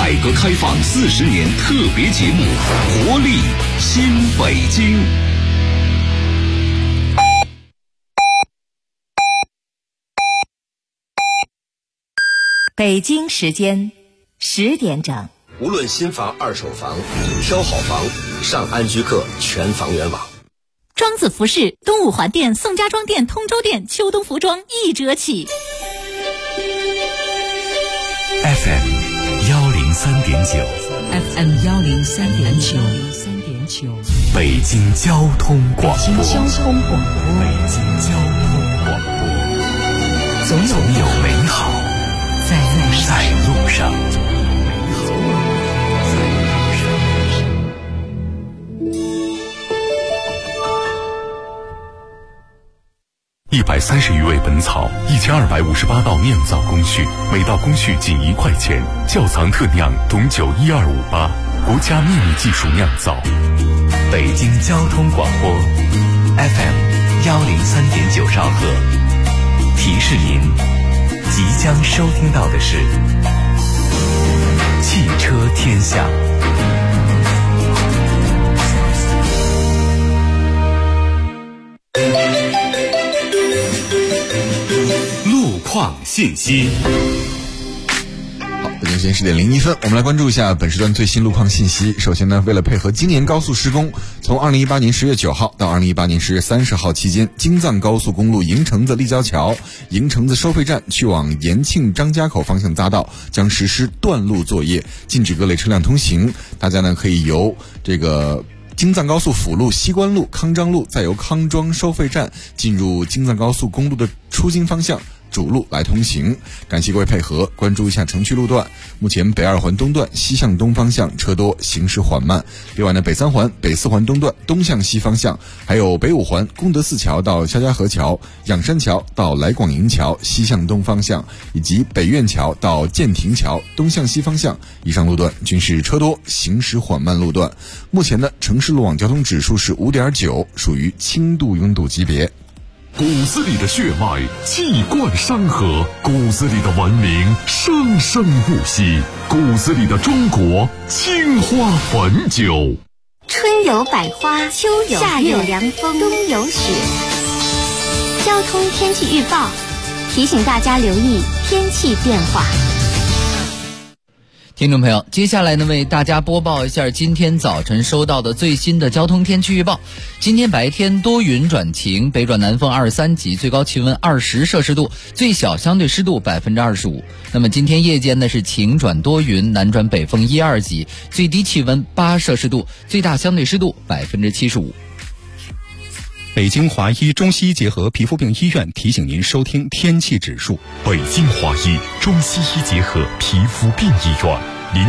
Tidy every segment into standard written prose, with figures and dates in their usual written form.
改革开放40年特别节目《活力新北京》。 北京时间10点整。 无论新房、二手房，挑好房，上安居客全房源网。 庄子服饰东五环店、宋家庄店、通州店秋冬服装1折起。 FM 103.9 FM 103.9 北京交通广播。 北京交通广播，总有美好在路上。 130余味本草，1258道酿造工序，每道工序仅1块钱。窖藏特酿董酒12588，国家秘密技术酿造。 北京交通广播 FM 103.9兆赫，提示您即将收听到的是汽车天下。 路况信息。 好，北京时间10点01分，我们来关注一下本时段最新路况信息。首先呢，为了配合京延高速施工，从2018年10月9号到2018年10月30号期间，京藏高速公路营城子立交桥、营城子收费站去往延庆张家口方向匝道将实施断路作业，禁止各类车辆通行。大家呢可以由这个京藏高速辅路、西关路、康庄路，再由康庄收费站进入京藏高速公路的出京方向主路来通行。感谢各位配合，关注一下城区路段。目前北2环东段西向东方向车多，行驶缓慢。另外呢，北3环、北4环东段东向西方向，还有北5环功德寺桥到肖家河桥、仰山桥到来广营桥西向东方向，以及北苑桥到建亭桥东向西方向，以上路段均是车多，行驶缓慢路段。目前呢，城市路网交通指数是5.9，属于轻度拥堵级别。 骨子里的血脉气贯山河，骨子里的文明生生不息，骨子里的中国青花汾酒。 春有百花，秋有夏有凉风，冬有雪。交通天气预报提醒大家留意天气变化。 听众朋友，接下来呢，为大家播报一下今天早晨收到的最新的交通天气预报。今天白天多云转晴，北转南风23级，最高气温20摄氏度，最小相对湿度25%。那么今天夜间呢是晴转多云，南转北风1-2级，最低气温8摄氏度，最大相对湿度75%。 北京华医中西医结合皮肤病医院提醒您收听天气指数。 北京华医中西医结合皮肤病医院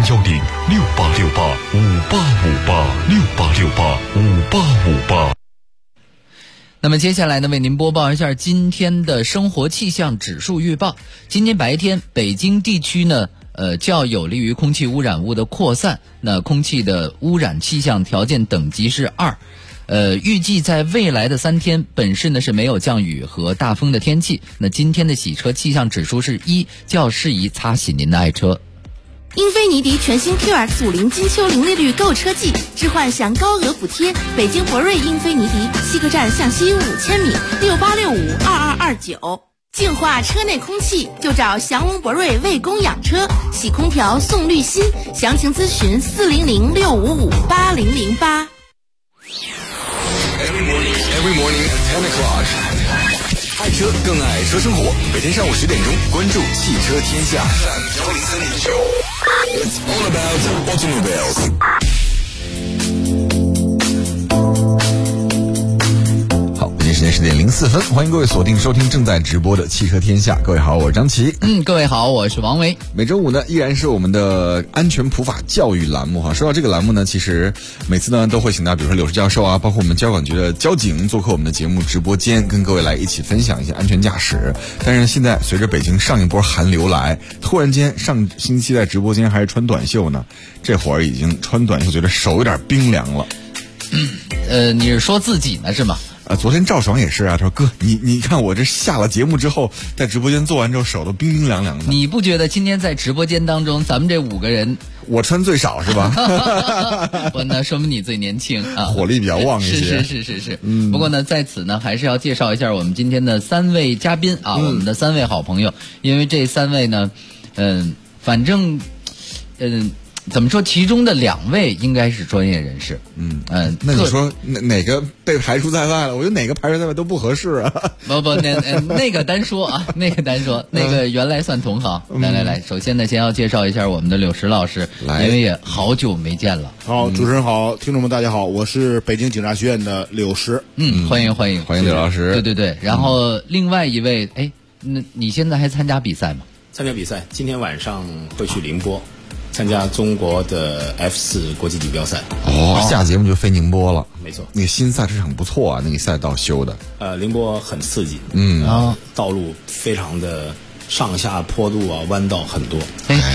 ，01068685858，68685858。 那么接下来呢，为您播报一下今天的生活气象指数预报。今天白天北京地区呢较有利于空气污染物的扩散，那空气的污染气象条件等级是2。预计在未来的3天，本市呢是没有降雨和大风的天气。那今天的洗车气象指数是1，较适宜擦洗您的爱车。 英菲尼迪全新 QX50金秋零利率购车季，置换享高额补贴。北京博瑞英菲尼迪西客站向西5000米，68652229。净化车内空气就找祥龙博瑞为供养车，洗空调送滤芯，详情咨询400-655-8008。 Every morning at 10 o'clock， 爱车更爱车生活。每天上午10点钟，关注汽车天下。It's all about automobiles。 时间10点04分，欢迎各位锁定收听正在直播的汽车天下。各位好，我是张琪。 各位好，我是王维。 每周五呢，依然是我们的安全普法教育栏目哈。说到这个栏目呢，其实每次呢都会请到比如说柳石教授啊，包括我们交管局的交警做客我们的节目直播间，跟各位来一起分享一些安全驾驶。但是现在随着北京上一波寒流来，突然间上星期在直播间还是穿短袖呢，这会儿已经穿短袖觉得手有点冰凉了。 你是说自己呢是吗？ 昨天赵爽也是啊，他说哥，你看我这下了节目之后，在直播间做完之后手都冰冰凉凉的。 你不觉得今天在直播间当中，咱们这5个人， 我穿最少是吧？ 那说明你最年轻啊， 火力比较旺一些。 是。不过呢，在此呢，还是要介绍一下我们今天的3位嘉宾啊，我们的3位好朋友，因为这3位呢，反正，怎么说？其中的2位应该是专业人士。 那你说哪个被排除在外了？我觉得哪个排除在外都不合适啊。 不，那个单说啊，那个原来算同行。来，首先呢，先要介绍一下我们的柳石老师，因为也好久没见了。 好，主持人好，听众们大家好，我是北京警察学院的柳石。 欢迎柳老师。 对。然后另外一位，那你现在还参加比赛吗？ 参加比赛，今天晚上会去宁波。参加中国的 F4 国际锦标赛。 下节目就飞宁波了。 没错， 那个新赛车场不错啊，那个赛道修的。 宁波很刺激。道路非常的上下坡度啊，弯道很多。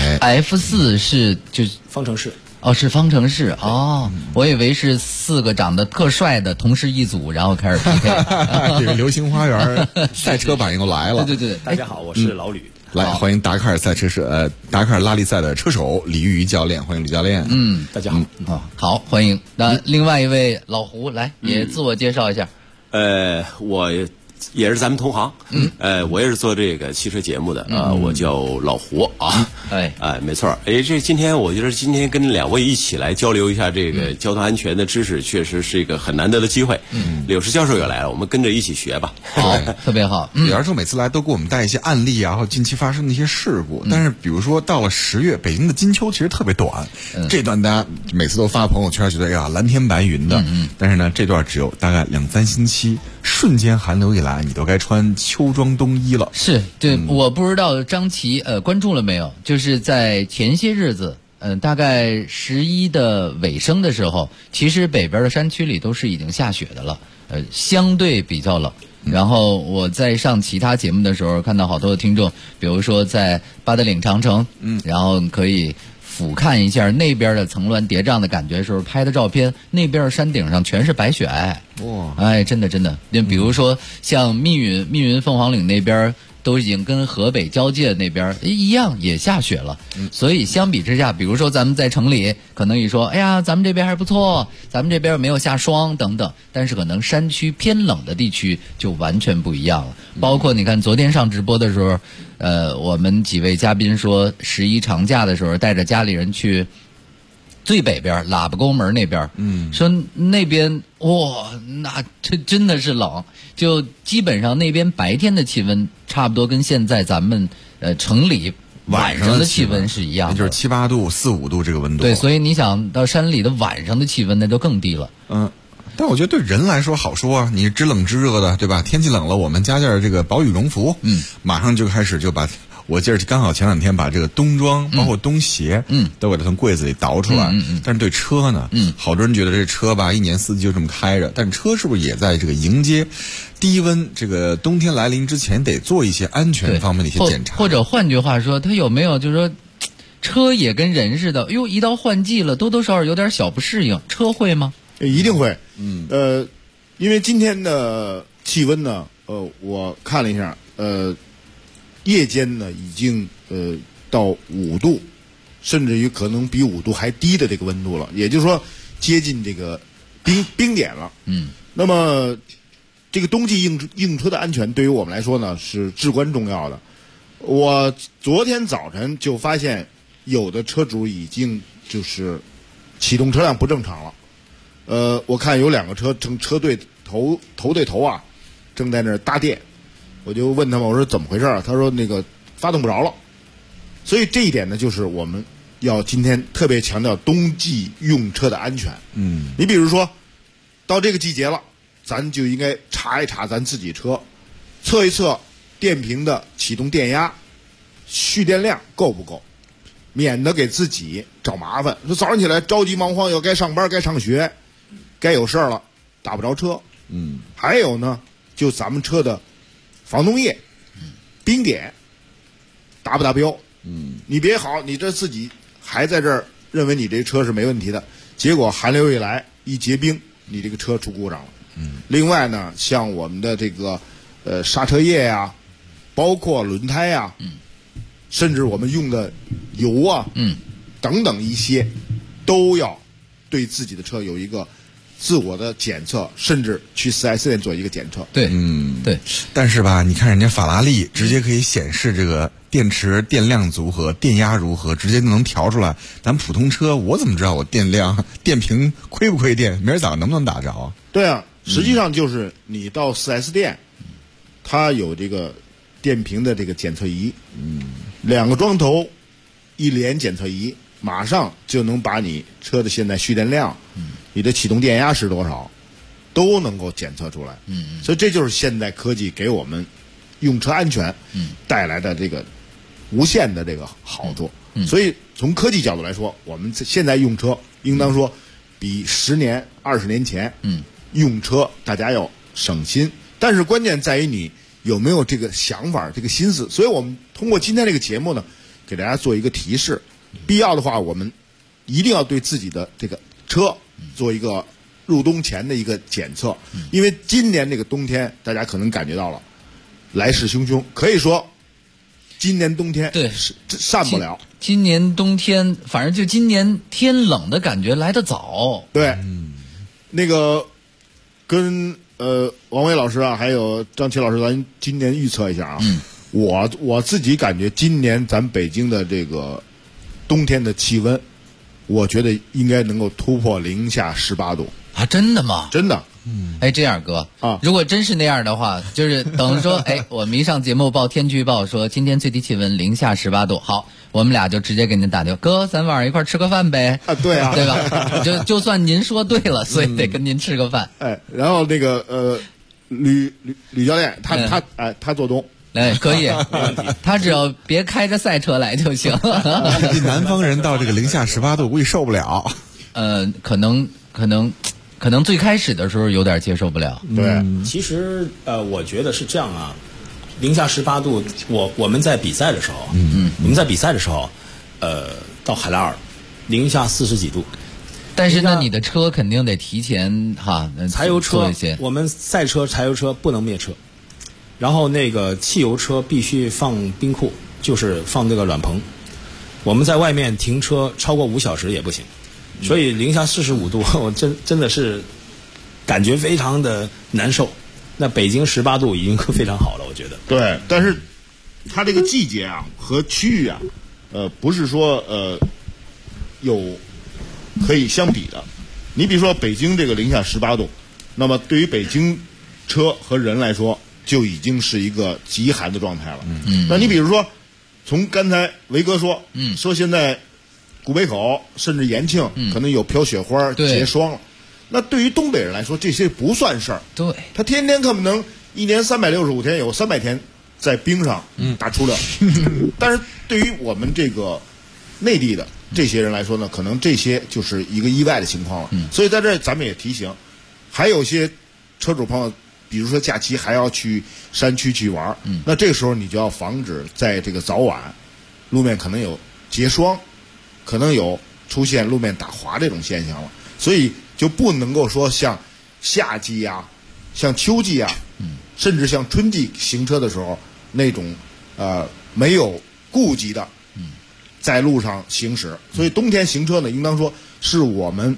F4 是就是方程式。 是方程式我以为是4个长得特帅的同时一组，然后开始 PK。 这个流星花园赛车版又来了。 对。 大家好，我是老吕。 来，欢迎达喀尔达喀尔拉力赛的车手李玉瑜教练，欢迎李教练。 大家好。 好，欢迎。那另外一位老胡来也自我介绍一下。 我也是咱们同行。我也是做这个汽车节目的我叫老胡啊。没错。今天我觉得跟2位一起来交流一下这个交通安全的知识，确实是一个很难得的机会。柳石教授也来了，我们跟着一起学吧。 好，特别好。 柳教授每次来都给我们带一些案例啊，然后近期发生的一些事故。但是比如说到了10月，北京的金秋其实特别短，这段大家每次都发朋友圈，觉得蓝天白云的。但是呢，这段只有大概2-3星期，瞬间寒流一来，你都该穿秋装冬衣了。 是，对，我不知道张琪关注了没有？就是在前些日子，大概11的尾声的时候，其实北边的山区里都是已经下雪的了，相对比较冷。然后我在上其他节目的时候，看到好多的听众，比如说在八达岭长城，然后可以俯瞰一下那边的层峦叠嶂的感觉的时候拍的照片，那边山顶上全是白雪皑。真的。比如说像密云凤凰岭那边都已经跟河北交界那边一样也下雪了。所以相比之下，比如说咱们在城里可能一说，哎呀，咱们这边还不错，咱们这边没有下霜等等，但是可能山区偏冷的地区就完全不一样了。包括你看昨天上直播的时候，我们几位嘉宾说11长假的时候带着家里人去最北边喇叭沟门那边，说那边那这真的是冷，就基本上那边白天的气温差不多跟现在咱们城里晚上的气温是一样的， 就是7、8度、4、5度这个温度。 对，所以你想到山里的晚上的气温那就更低了。 但我觉得对人来说好说啊，你知冷知热的，对吧？天气冷了，我们加件这个薄羽绒服，马上就开始就把。我记得刚好前2天把这个冬装包括冬鞋都给它从柜子里倒出来。但是对车呢，好多人觉得这车吧1年4季就这么开着，但车是不是也在这个迎接低温，这个冬天来临之前得做一些安全方面的一些检查？ 或者换句话说，它有没有就是说车也跟人似的，一到换季了多多少少有点小不适应，车会吗？ 一定会。因为今天的气温呢，我看了一下，夜间呢已经到5度，甚至于可能比5度还低的这个温度了，也就是说接近这个冰点了。那么这个冬季用车的安全对于我们来说呢是至关重要的。我昨天早晨就发现有的车主已经就是启动车辆不正常了。我看有2个车正车队头对头啊，正在那儿搭电。我就问他们，我说怎么回事啊？他说那个发动不着了。所以这一点呢，就是我们要今天特别强调冬季用车的安全。你比如说到这个季节了，咱就应该查一查咱自己车，测一测电瓶的启动电压、蓄电量够不够，免得给自己找麻烦。说早上起来着急忙慌，要该上班该上学，该有事儿了，打不着车。还有呢，就咱们车的防冻液、冰点达不达标？你别好，你这自己还在这儿认为你这车是没问题的，结果寒流一来一结冰，你这个车出故障了。另外呢，像我们的这个刹车液呀，包括轮胎呀，甚至我们用的油啊， 等等一些，都要对自己的车有一个自我的检测，甚至去 4S 店做一个检测。 对，对。 但是吧，你看人家法拉利直接可以显示这个电池电量如何、电压如何，直接就能调出来。咱普通车，我怎么知道我电量、电瓶亏不亏电？明儿早上能不能打着啊？ 对啊，实际上就是你到 4S 店，它有这个电瓶的这个检测仪，2个桩头一连检测仪，马上就能把你车的现在蓄电量，你的启动电压是多少，都能够检测出来。所以这就是现代科技给我们用车安全带来的这个无限的这个好处。所以从科技角度来说，我们现在用车应当说比10年、20年前用车大家要省心。但是关键在于你有没有这个想法、这个心思。所以我们通过今天这个节目呢，给大家做一个提示，必要的话我们一定要对自己的这个车做一个入冬前的一个检测。因为今年这个冬天大家可能感觉到了来势汹汹，可以说今年冬天对散不了。 今年冬天反正就今年天冷的感觉来得早。 对，那个跟王伟老师啊，还有张琪老师，咱今年预测一下啊。我自己感觉今年咱北京的这个冬天的气温，我觉得应该能够突破零下18度啊！真的吗？ 真的。 哎，这样哥啊，如果真是那样的话，就是等说，哎，我们一上节目报天气预报说今天最低气温零下18度，好，我们俩就直接给您打电话，哥，咱晚上一块吃个饭呗。 啊，对啊， 对吧？就算您说对了，所以得跟您吃个饭。 哎，然后那个吕教练，他做东。 哎，可以，他只要别开着赛车来就行。 南方人到这个零下18度，估计受不了。 可能最开始的时候有点接受不了。 对， 其实我觉得是这样啊，零下18度，我们在比赛的时候，我们在比赛的时候，到海拉尔，零下40几度。 但是呢，你的车肯定得提前柴油车一些， 我们赛车柴油车不能灭车，然后那个汽油车必须放冰库，就是放这个暖棚。我们在外面停车超过5小时也不行。所以零下45度，我真的是感觉非常的难受。那北京18度已经非常好了，我觉得。 对，但是它这个季节啊和区域啊，不是说有可以相比的。你比如说北京这个零下18度，那么对于北京车和人来说，就已经是一个极寒的状态了。那你比如说，从刚才维哥说，说现在古北口甚至延庆可能有飘雪花、结霜了。那对于东北人来说，这些不算事儿。 对， 他天天可能一年365天有300天在冰上打出溜。但是对于我们这个内地的这些人来说呢，可能这些就是一个意外的情况了。所以在这咱们也提醒，还有些车主朋友，比如说假期还要去山区去玩，那这个时候你就要防止在这个早晚路面可能有结霜，可能有出现路面打滑这种现象了。所以就不能够说像夏季啊、像秋季啊，甚至像春季行车的时候那种没有顾忌的在路上行驶。所以冬天行车呢，应当说是我们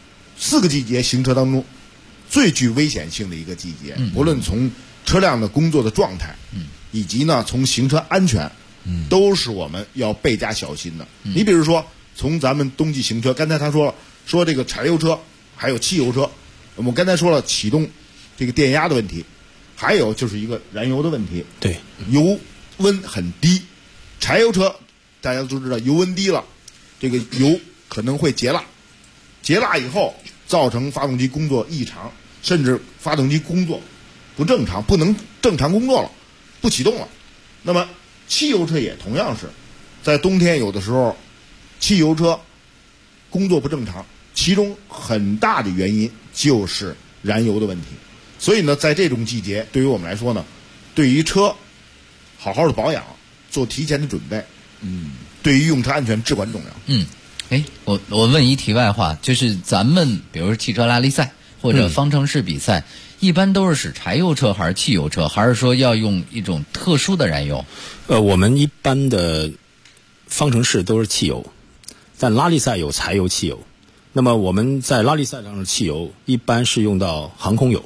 4个季节行车当中最具危险性的一个季节。无论从车辆的工作的状态，以及呢从行车安全，都是我们要倍加小心的。你比如说从咱们冬季行车，刚才他说了，说这个柴油车还有汽油车，我们刚才说了启动这个电压的问题，还有就是一个燃油的问题。 对， 油温很低，柴油车大家都知道油温低了，这个油可能会结蜡，结蜡以后造成发动机工作异常，甚至发动机工作不正常，不能正常工作了，不启动了。那么汽油车也同样是在冬天，有的时候汽油车工作不正常，其中很大的原因就是燃油的问题。所以呢，在这种季节，对于我们来说呢，对于车好好的保养，做提前的准备，对于用车安全至关重要。 我问一题外话，就是咱们比如说汽车拉力赛或者方程式比赛，一般都是使柴油车还是汽油车，还是说要用一种特殊的燃油？ 我们一般的方程式都是汽油， 但拉力赛有柴油、汽油。那么我们在拉力赛上的汽油一般是用到航空油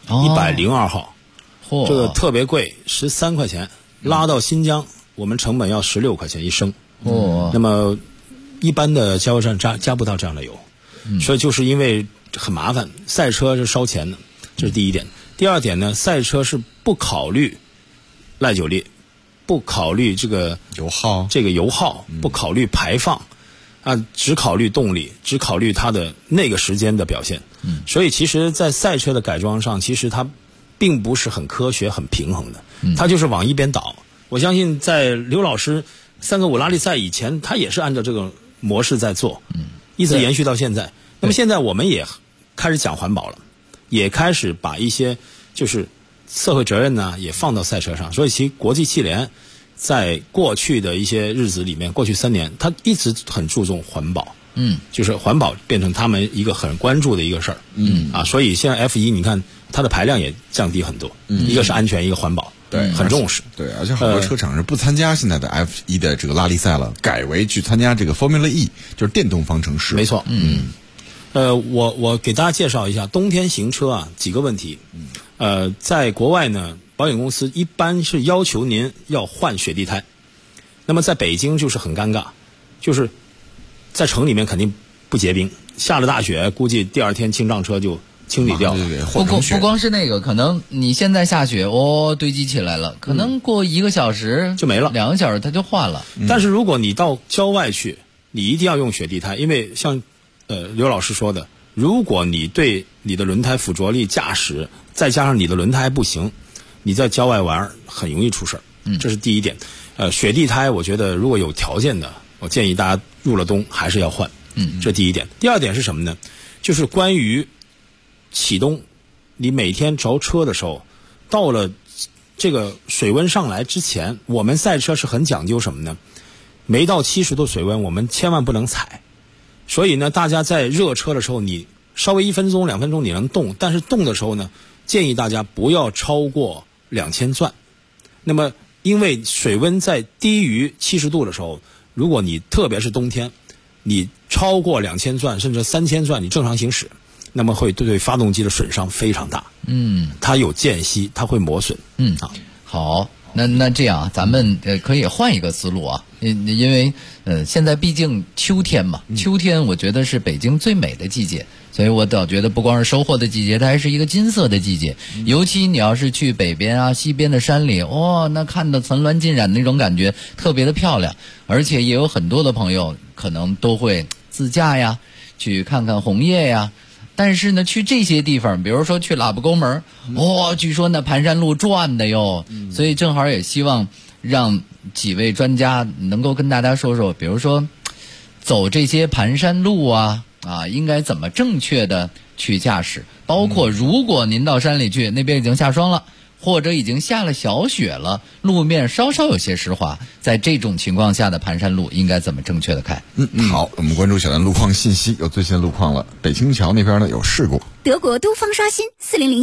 ，102号，这个特别贵，13块钱，拉到新疆我们成本要16块钱1升。那么一般的加油站加不到这样的油，所以就是因为很麻烦，赛车是烧钱的，这是第一点。第二点呢，赛车是不考虑耐久力，不考虑这个油耗，不考虑排放。只考虑动力，只考虑它的那个时间的表现。所以其实在赛车的改装上，其实它并不是很科学、很平衡的，它就是往一边倒。我相信在刘老师3个5拉力赛以前，他也是按照这个模式在做，一直延续到现在。那么现在我们也开始讲环保了，也开始把一些就是社会责任呢也放到赛车上，所以其实国际汽联在过去的一些日子里面，过去3年，他一直很注重环保，就是环保变成他们一个很关注的一个事儿，所以现在 F1 你看它的排量也降低很多，一个是安全，一个环保， 对， 很重视， 对，而且好多车厂是不参加现在的 F1 的这个拉力赛了，改为去参加这个 Formula E， 就是电动方程式， 没错，我给大家介绍一下冬天行车啊几个问题，在国外呢。保险公司一般是要求您要换雪地胎，那么在北京就是很尴尬，就是在城里面肯定不结冰，下了大雪，估计第2天清障车就清理掉了。 不光是那个，可能你现在下雪堆积起来了，可能过1个小时就没了 ，2个小时它就化了。 但是如果你到郊外去，你一定要用雪地胎，因为像刘老师说的，如果你对你的轮胎附着力、驾驶，再加上你的轮胎不行，你在郊外玩很容易出事儿，这是第一点。雪地胎我觉得如果有条件的，我建议大家入了冬还是要换，这第一点。第二点是什么呢？就是关于启动，你每天着车的时候，到了这个水温上来之前，我们赛车是很讲究什么呢？没到70度水温，我们千万不能踩。所以呢，大家在热车的时候，你稍微1分钟、2分钟你能动，但是动的时候呢，建议大家不要超过2000转。那么因为水温在低于70度的时候，如果你特别是冬天，你超过2000转甚至3000转你正常行驶，那么会对发动机的损伤非常大。它有间隙，它会磨损。 好，那这样咱们可以换一个思路啊，因为现在毕竟秋天嘛，秋天我觉得是北京最美的季节。所以我倒觉得不光是收获的季节，它还是一个金色的季节。尤其你要是去北边啊、西边的山里，那看到层峦尽染那种感觉特别的漂亮。而且也有很多的朋友可能都会自驾呀，去看看红叶呀。但是呢，去这些地方，比如说去喇叭沟门，据说那盘山路转的哟。所以正好也希望让几位专家能够跟大家说说，比如说走这些盘山路啊，应该怎么正确的去驾驶？包括如果您到山里去，那边已经下霜了，或者已经下了小雪了，路面稍稍有些湿滑，在这种情况下的盘山路应该怎么正确的开？ 好，我们关注小段路况信息，有最新的路况了。北青桥那边呢有事故。 德国都方刷新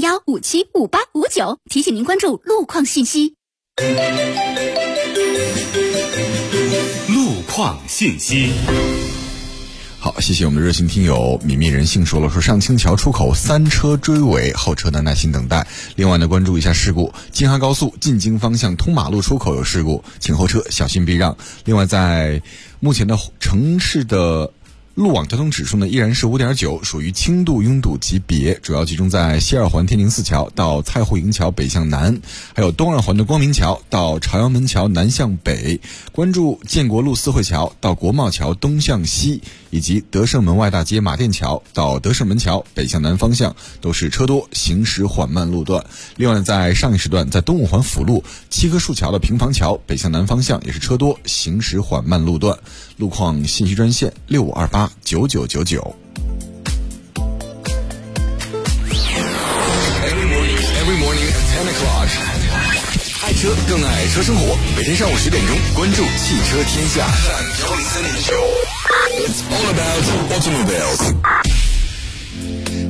4001575859，提醒您关注路况信息。 路况信息。 好，谢谢我们的热心听友泯灭人性说上清桥出口3车追尾，后车呢耐心等待。另外呢，关注一下事故，京汉高速进京方向通马路出口有事故，请后车小心避让。另外，在目前的城市的路网交通指数呢依然是 5.9， 属于轻度拥堵级别，主要集中在西二环天宁寺桥到蔡户营桥北向南，还有东二环的光明桥到朝阳门桥南向北。关注建国路四惠桥到国贸桥东向西，以及德胜门外大街马甸桥到德胜门桥北向南方向都是车多行驶缓慢路段。另外在上一时段，在东五环辅路七棵树桥的平房桥北向南方向也是车多行驶缓慢路段。路况信息专线65289999。 爱车更爱车生活，每天上午10点钟，关注汽车天下。It's all about automobiles。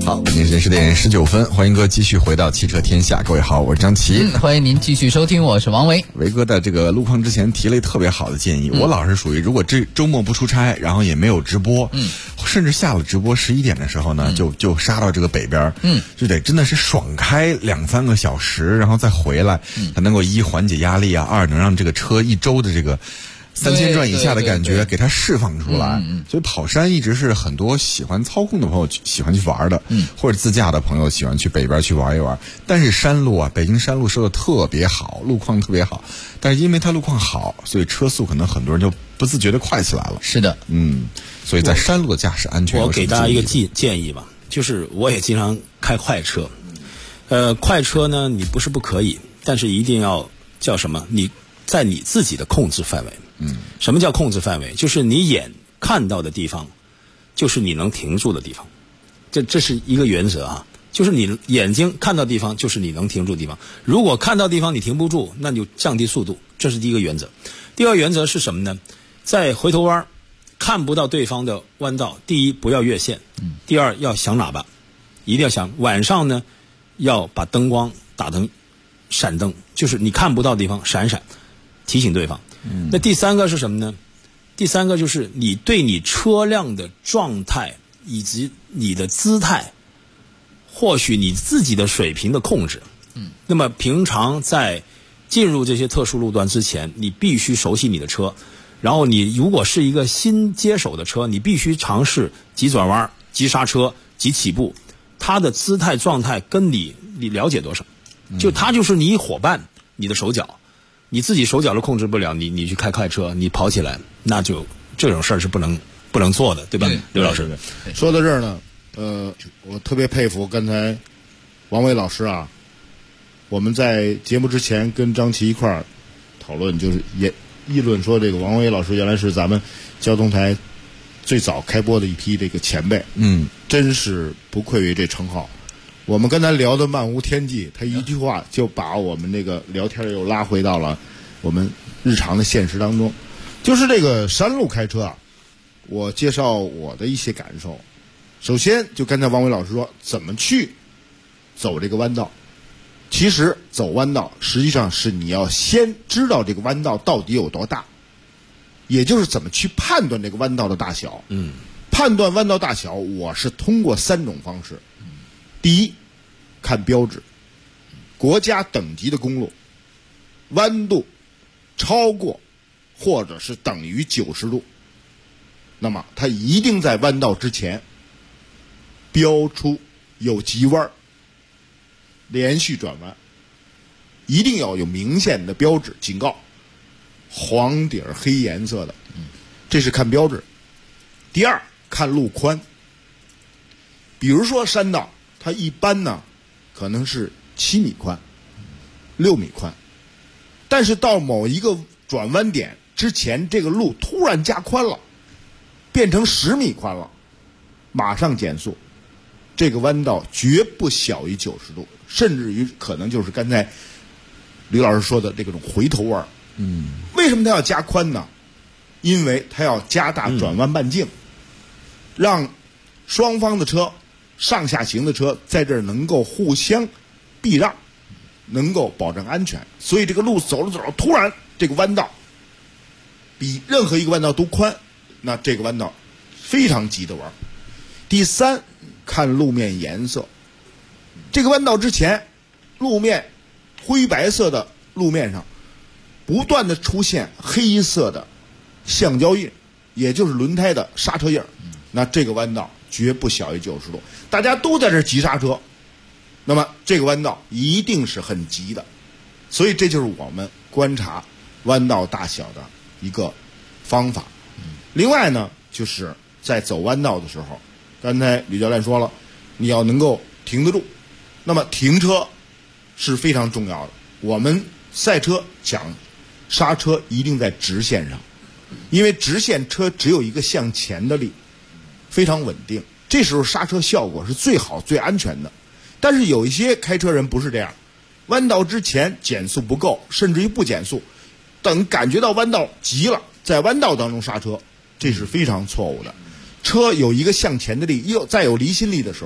好，北京时间10点19分，欢迎哥继续回到汽车天下。各位好，我是张琪。 欢迎您继续收听，我是王维。 维哥的这个路况之前提了一特别好的建议，我老是属于如果这周末不出差，然后也没有直播，甚至下了直播11点的时候呢，就杀到这个北边，就得真的是爽开2-3个小时，然后再回来，才能够一缓解压力啊，二能让这个车一周的这个3000转以下的感觉给它释放出来。所以跑山一直是很多喜欢操控的朋友喜欢去玩的，或者自驾的朋友喜欢去北边去玩一玩。但是山路啊，北京山路修的特别好，路况特别好，但是因为它路况好，所以车速可能很多人就不自觉的快起来了。 是的， 所以在山路的驾驶安全， 我给大家一个建议吧，就是我也经常开快车，快车呢你不是不可以，但是一定要叫什么？你在你自己的控制范围。什么叫控制范围？就是你眼看到的地方，就是你能停住的地方。这是一个原则啊，就是你眼睛看到地方，就是你能停住的地方。如果看到地方你停不住，那你就降低速度，这是第一个原则。第二个原则是什么呢？在回头弯看不到对方的弯道，第一不要越线，第二要响喇叭，一定要响。晚上呢，要把灯光打成闪灯，就是你看不到的地方闪闪，提醒对方。那第三个是什么呢？第三个就是你对你车辆的状态以及你的姿态，或许你自己的水平的控制。那么平常在进入这些特殊路段之前，你必须熟悉你的车，然后你如果是一个新接手的车，你必须尝试急转弯、急刹车、急起步，它的姿态状态跟你了解多少？就它就是你伙伴，你的手脚。你自己手脚都控制不了，你去开快车，你跑起来，那就这种事儿是不能做的，对吧？刘老师说到这儿呢，我特别佩服刚才王伟老师啊。我们在节目之前跟张琪一块儿讨论，就是也议论说，这个王伟老师原来是咱们交通台最早开播的一批这个前辈，真是不愧于这称号。我们跟他聊的漫无天际，他一句话就把我们这个聊天又拉回到了我们日常的现实当中。就是这个山路开车啊，我介绍我的一些感受。首先就刚才王伟老师说怎么去走这个弯道，其实走弯道实际上是你要先知道这个弯道到底有多大，也就是怎么去判断这个弯道的大小。判断弯道大小我是通过3种方式。第一，看标志，国家等级的公路弯度超过或者是等于90度，那么它一定在弯道之前标出有急弯、连续转弯，一定要有明显的标志警告，黄底儿黑颜色的，这是看标志。第二，看路宽，比如说山道它一般呢可能是7米宽、6米宽，但是到某一个转弯点之前，这个路突然加宽了，变成10米宽了，马上减速，这个弯道绝不小于90度，甚至于可能就是刚才吕老师说的这种回头弯。为什么它要加宽呢？因为它要加大转弯半径，让双方的车上下行的车在这儿能够互相避让，能够保证安全。所以这个路走着走着，突然这个弯道比任何一个弯道都宽，那这个弯道非常急的弯。第三，看路面颜色，这个弯道之前路面灰白色的路面上不断的出现黑色的橡胶印，也就是轮胎的刹车印，那这个弯道绝不小于90度。大家都在这急刹车，那么这个弯道一定是很急的。所以这就是我们观察弯道大小的一个方法。另外呢，就是在走弯道的时候，刚才吕教练说了，你要能够停得住。那么停车是非常重要的。我们赛车讲刹车一定在直线上，因为直线车只有一个向前的力，非常稳定，这时候刹车效果是最好最安全的。但是有一些开车人不是这样，弯道之前减速不够，甚至于不减速，等感觉到弯道急了，在弯道当中刹车，这是非常错误的。车有一个向前的力，再有离心力的时候，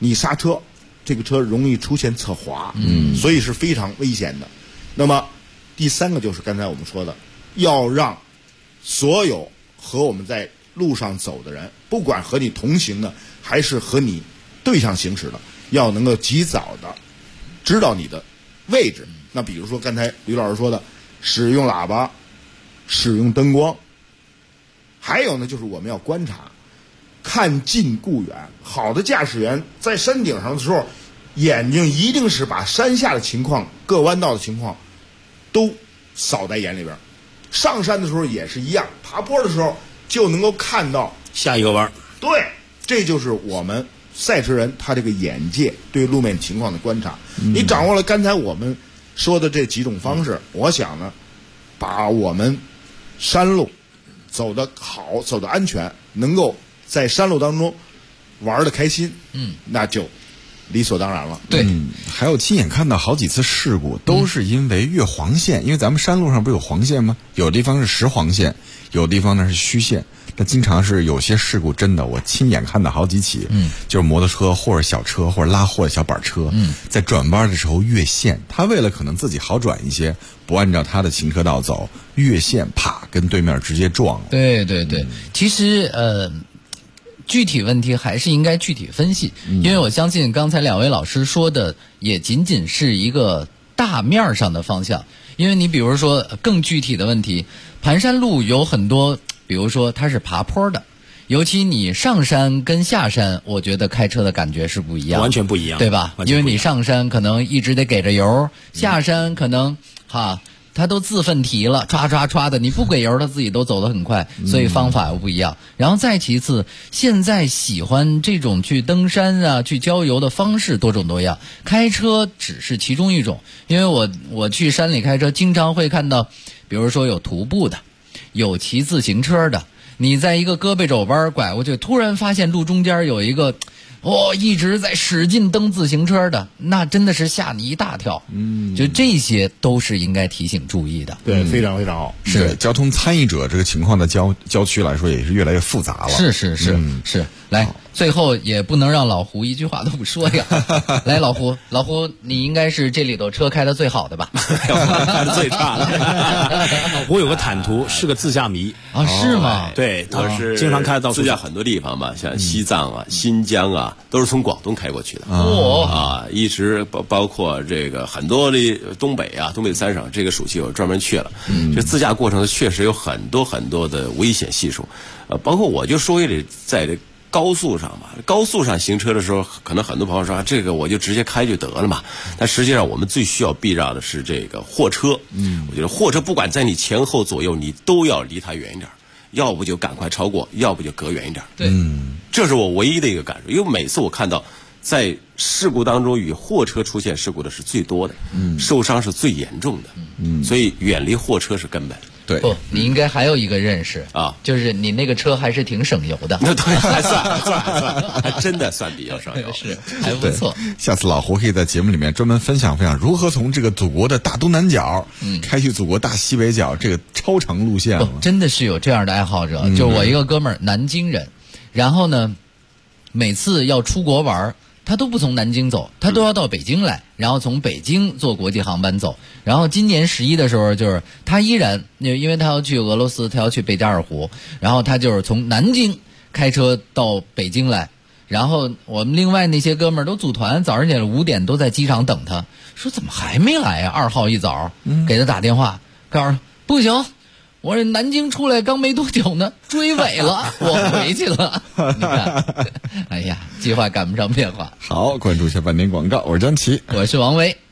你刹车，这个车容易出现侧滑，所以是非常危险的。那么第三个就是刚才我们说的，要让所有和我们在路上走的人，不管和你同行的还是和你对向行驶的，要能够及早的知道你的位置。那比如说刚才吕老师说的，使用喇叭，使用灯光，还有呢就是我们要观察，看近顾远。好的驾驶员在山顶上的时候，眼睛一定是把山下的情况、各弯道的情况都扫在眼里边。上山的时候也是一样，爬坡的时候就能够看到下一个弯。 对，这就是我们赛车人他这个眼界对路面情况的观察。你掌握了刚才我们说的这几种方式，我想呢，把我们山路走得好，走得安全，能够在山路当中玩得开心，那就理所当然了。 对， 还有亲眼看到好几次事故，都是因为越黄线，因为咱们山路上不是有黄线吗？有地方是实黄线，有地方呢是虚线。那经常是有些事故，真的我亲眼看到好几起，就是摩托车或者小车或者拉货的小板车，在转弯的时候越线，他为了可能自己好转一些，不按照他的行车道走，越线啪跟对面直接撞了。 对对对，其实具体问题还是应该具体分析，因为我相信刚才两位老师说的也仅仅是一个大面上的方向。因为你比如说更具体的问题，盘山路有很多，比如说它是爬坡的，尤其你上山跟下山，我觉得开车的感觉是不一样， 完全不一样， 对吧？因为你上山可能一直得给着油，下山可能他都自奋蹄了，唰的，你不给油，他自己都走得很快，所以方法又不一样。然后再其次，现在喜欢这种去登山啊、去郊游的方式多种多样，开车只是其中一种。因为我去山里开车，经常会看到，比如说有徒步的，有骑自行车的，你在一个胳膊肘弯拐过去，突然发现路中间有一个一直在使劲蹬自行车的，那真的是吓你一大跳。就这些都是应该提醒注意的。 对，非常非常好。 是交通参与者这个情况的郊区来说，也是越来越复杂了。 是。来，最后也不能让老胡一句话都不说呀。来，老胡，你应该是这里头车开的最好的吧？ 开的最差的。老胡有个坦途，是个自驾迷啊？是吗？ 对， 他是经常开到自驾很多地方吧，像西藏啊、新疆啊，都是从广东开过去的。一直包括这个很多的东北三省，这个暑期我专门去了。这自驾过程确实有很多很多的危险系数，包括我就说也得在这高速上嘛，高速上行车的时候，可能很多朋友说这个我就直接开就得了嘛。但实际上我们最需要避让的是这个货车。我觉得货车不管在你前后左右，你都要离它远一点，要不就赶快超过，要不就隔远一点。 对， 这是我唯一的一个感受。因为每次我看到在事故当中与货车出现事故的是最多的，受伤是最严重的。所以远离货车是根本。 对， 不，你应该还有一个认识啊，就是你那个车还是挺省油的。 那对，还算，还真的算比较省油， 是还不错。 下次老胡可以在节目里面专门分享如何从这个祖国的大东南角，开去祖国大西北角这个超长路线了。 真的是有这样的爱好者，就我一个哥们儿，南京人，然后呢，每次要出国玩，他都不从南京走，他都要到北京来，然后从北京坐国际航班走。然后今年11的时候，就是他依然，因为他要去俄罗斯，他要去贝加尔湖，然后他就是从南京开车到北京来。然后我们另外那些哥们儿都组团，早上起来5点都在机场等他，说怎么还没来呀？2号一早给他打电话，告诉不行，我这南京出来刚没多久呢，追尾了，我回去了。你看，哎呀，计划赶不上变化。 好，关注一下半点广告，我是张琪， 我是王维。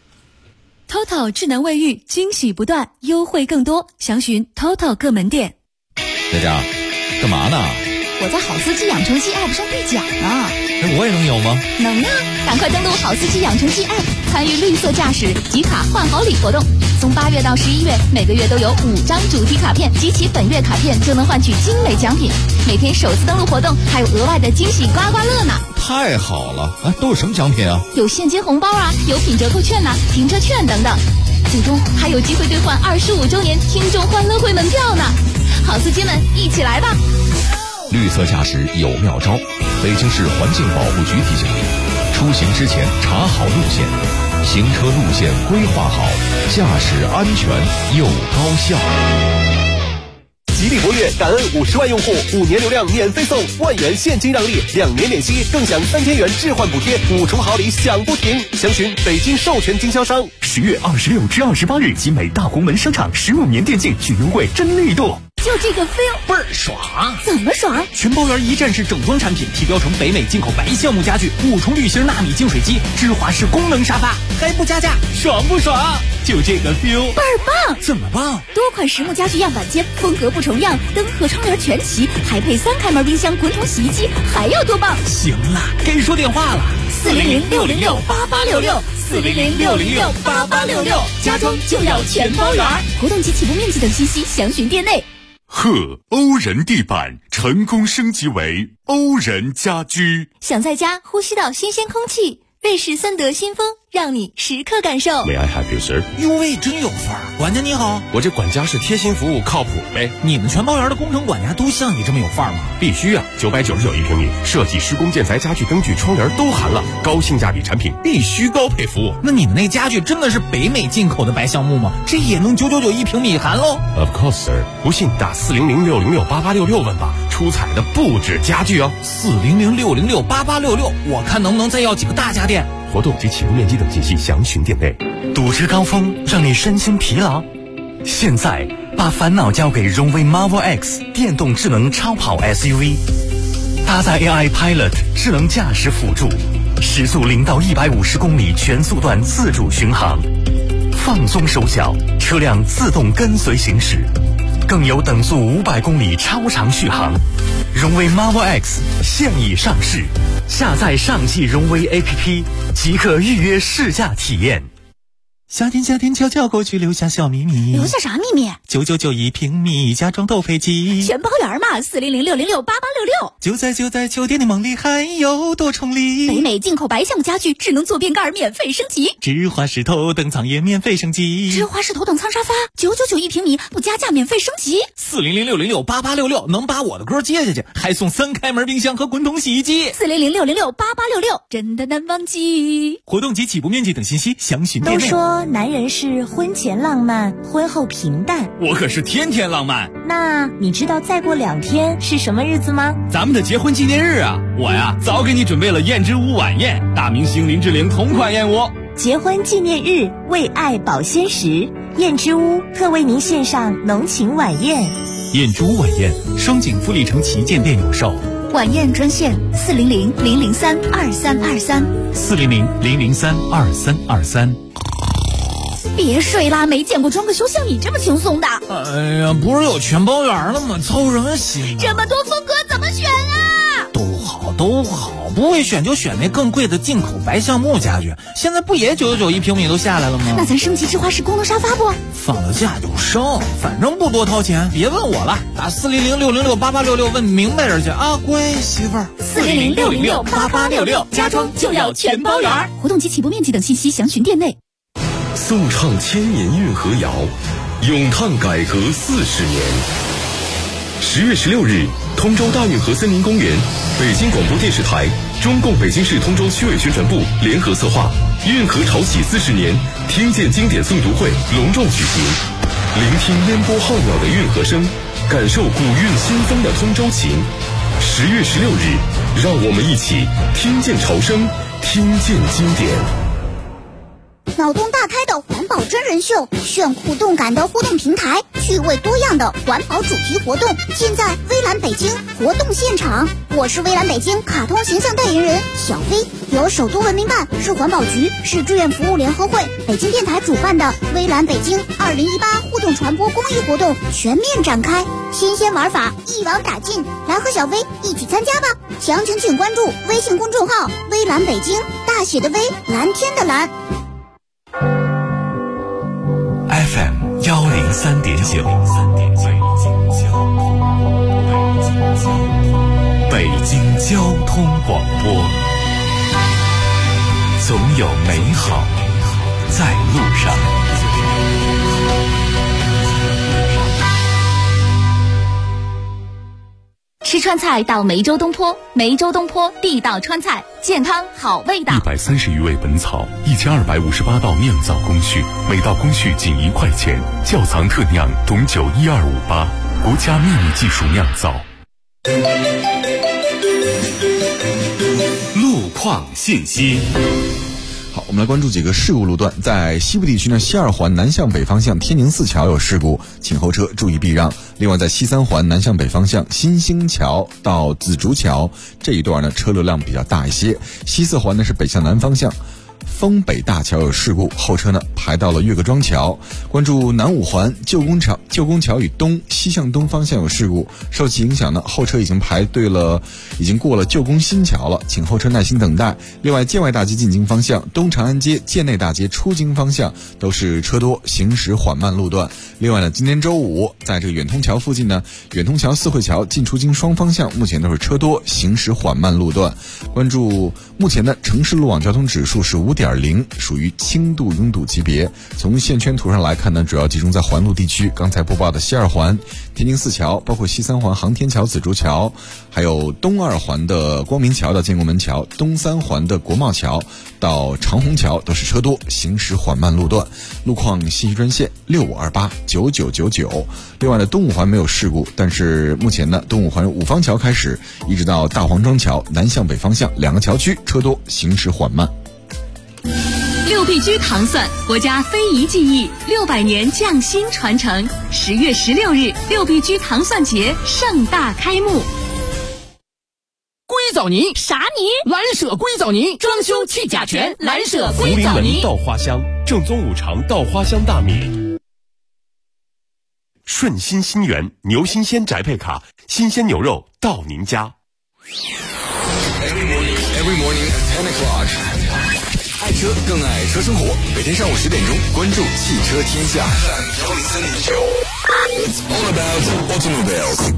TOTO 智能卫浴，惊喜不断，优惠更多，详询 TOTO 各门店。 佳佳，干嘛呢？ 我在好司机养成记 App 上兑奖呢。 我也能有吗？ 能啊！赶快登录好司机养成记 App， 参与绿色驾驶集卡换好礼活动。从8月到11月，每个月都有5张主题卡片，集齐本月卡片就能换取精美奖品。每天首次登录活动还有额外的惊喜刮刮乐呢！ 太好了！都有什么奖品啊？ 有现金红包啊，有品折扣券啊，停车券等等。最终还有机会兑换25周年听众欢乐会门票呢！好司机们，一起来吧！ 绿色驾驶有妙招，北京市环境保护局提醒您： 出行之前查好路线，行车路线规划好，驾驶安全又高效。 吉利博越感恩50万用户，5年流量免费送，1万元现金让利，2年免息，更享3000元置换补贴，5重好礼享不停。详询北京授权经销商。 10月26至28日，集美大红门商场15年电竞巨优惠真力度。 就这个 feel 倍儿爽！ 怎么爽？ 全包圆一站式整装产品，提标成北美进口白橡木家具，5重滤芯纳米净水机，芝华士功能沙发，还不加价，爽不爽？就这个 feel 倍儿棒！ 怎么棒？ 多款实木家具样板间，风格不重样，灯和窗帘全齐，还配3开门冰箱、滚筒洗衣机，还要多棒？ 行了，该说电话了 ，400-606-8866，400-606-8866，家装就要全包圆。活动及起步面积等信息详询店内。 欧人地板成功升级为欧人家居。 想在家呼吸到新鲜空气，瑞士森德新风让你时刻感受。 May I have you, sir？ 哟喂，真有范儿！管家你好， 我这管家是贴心服务，靠谱呗。 你们全包圆的工程管家都像你这么有范儿吗？ 必须啊！999一平米，设计、施工、建材、家具、灯具、窗帘都含了，高性价比产品必须高配服务。 那你们那家具真的是北美进口的白橡木吗？这也能999一平米含喽 ？Of course, sir。不信打400-606-8866问吧，出彩的不止家具哦。 400-606-8866，我看能不能再要几个大家电。 活动及起步面积等信息详询店内。 堵车高峰让你身心疲劳，现在把烦恼交给荣威 Marvel X 电动智能超跑 SUV， 搭载 AI Pilot 智能驾驶辅助，时速0到150公里全速段自主巡航，放松手脚，车辆自动跟随行驶，更有等速500公里超长续航。荣威 Marvel X 现已上市，下载上汽荣威 APP 即可预约试驾体验。 夏天悄悄过去，留下小秘密。 留下啥秘密 ？999一平米，家装都配齐， 全包圆嘛！400-606-8866。 就在酒店的梦里，还有多重礼。 北美进口白橡木家具，智能坐便盖免费升级， 芝华士头等舱也免费升级， 芝华士头等舱沙发999一平米，不加价免费升级。 400-606-8866能把我的歌接下去，还送3开门冰箱和滚筒洗衣机。 400-606-8866，真的难忘记。 活动及起步面积等信息详询店内。 都说男人是婚前浪漫，婚后平淡。 我可是天天浪漫。 那你知道再过2天是什么日子吗？ 咱们的结婚纪念日啊！我呀早给你准备了燕之屋晚宴，大明星林志玲同款燕窝。 结婚纪念日，为爱保鲜时，燕之屋特为您献上浓情晚宴。 燕之屋晚宴，双井富力城旗舰店有售。 晚宴专线400-003-2323。 400-003-2323。 别睡啦，没见过装个修像你这么轻松的。 哎呀，不是有全包圆了吗？操人心！ 这么多风格怎么选啊？ 都好，不会选就选那更贵的进口白橡木家具。现在不也999一平米都下来了吗？ 那咱升级芝华士功能沙发不？ 放了假就升，反正不多掏钱。别问我了，打400-606-8866问明白人去啊，乖媳妇儿。 400-606-8866，家装就要全包圆。活动及起步面积等信息详询店内。 颂唱千年运河谣，咏叹改革40年。10月16日，通州大运河森林公园，北京广播电视台、中共北京市通州区委宣传部联合策划运河潮起40年听见经典诵读会隆重举行，聆听烟波浩渺的运河声，感受古韵新风的通州情。10月16日，让我们一起听见潮声，听见经典。 脑洞大开的环保真人秀，炫酷动感的互动平台，趣味多样的环保主题活动，尽在微蓝北京活动现场。我是微蓝北京卡通形象代言人小飞，由首都文明办、市环保局、市志愿服务联合会、北京电台主办的微蓝北京2018互动传播公益活动全面展开，新鲜玩法一网打尽，来和小飞一起参加吧！详情请关注微信公众号微蓝北京，大写的微，蓝天的蓝。 FM 103.9，北京交通广播，总有美好在路上。 吃川菜到梅州东坡，梅州东坡地道川菜，健康好味道。 130余味本草，1258道酿造工序，每道工序仅1块钱。窖藏特酿董酒12588，国家秘密技术酿造。 路况信息。 好，我们来关注几个事故路段。在西部地区呢，西2环南向北方向天宁寺桥有事故，请后车注意避让。另外，在西3环南向北方向新兴桥到紫竹桥这一段呢，车流量比较大一些。西4环呢是北向南方向丰北大桥有事故，后车呢排到了岳各庄桥。关注南5环旧宫桥以东西向东方向有事故，受其影响呢，后车已经过了旧宫新桥了，请后车耐心等待。另外，建外大街进京方向、东长安街、建内大街出京方向都是车多，行驶缓慢路段。另外呢，今天周五在这个远通桥附近呢，远通桥、四惠桥进出京双方向目前都是车多，行驶缓慢路段。关注目前的城市路网交通指数是5.0，属于轻度拥堵级别。从线圈图上来看呢，主要集中在环路地区。刚才播报的西2环天宁寺桥，包括西3环航天桥、紫竹桥，还有东2环的光明桥到建国门桥，东3环的国贸桥到长虹桥都是车多，行驶缓慢路段。路况信息专线65289999。另外呢，东5环没有事故，但是目前呢，东5环五方桥开始一直到大黄庄桥南向北方向2个桥区车多，行驶缓慢。 六必居糖蒜，国家非遗技艺600年匠心传承。10月16日，六必居糖蒜节盛大开幕。 硅藻泥啥泥？ 蓝舍硅藻泥，装修去甲醛，蓝舍硅藻泥。 稻花香，正宗5常稻花香大米。顺心新源牛新鲜宅配卡，新鲜牛肉到您家。 Every morning at 10 o'clock， 爱车更爱车生活。每天上午10点钟，关注汽车天下。It's all about automobiles。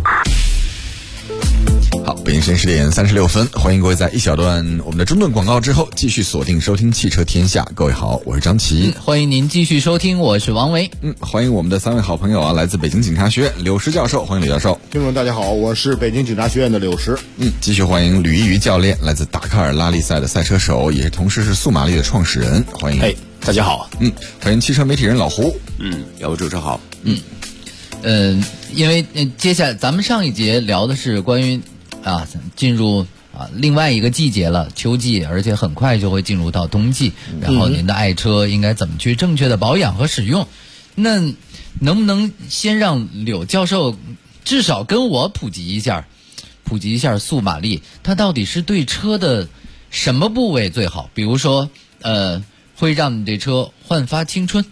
好，北京时间10点36分，欢迎各位在一小段我们的中段广告之后继续锁定收听汽车天下。各位好，我是张琪， 欢迎您继续收听，我是王维。 欢迎我们的3位好朋友啊，来自北京警察学院柳石教授，欢迎柳教授。 听众大家好，我是北京警察学院的柳石。 继续欢迎吕一瑜教练，来自达喀尔拉力赛的赛车手，也是同时是速马力的创始人，欢迎。 大家好。 欢迎汽车媒体人老胡。 两位主持人好。 因为接下来咱们上一节聊的是关于进入另外一个季节了，秋季，而且很快就会进入到冬季。然后您的爱车应该怎么去正确的保养和使用？那能不能先让柳教授至少跟我普及一下速马力，它到底是对车的什么部位最好？比如说会让你这车焕发青春，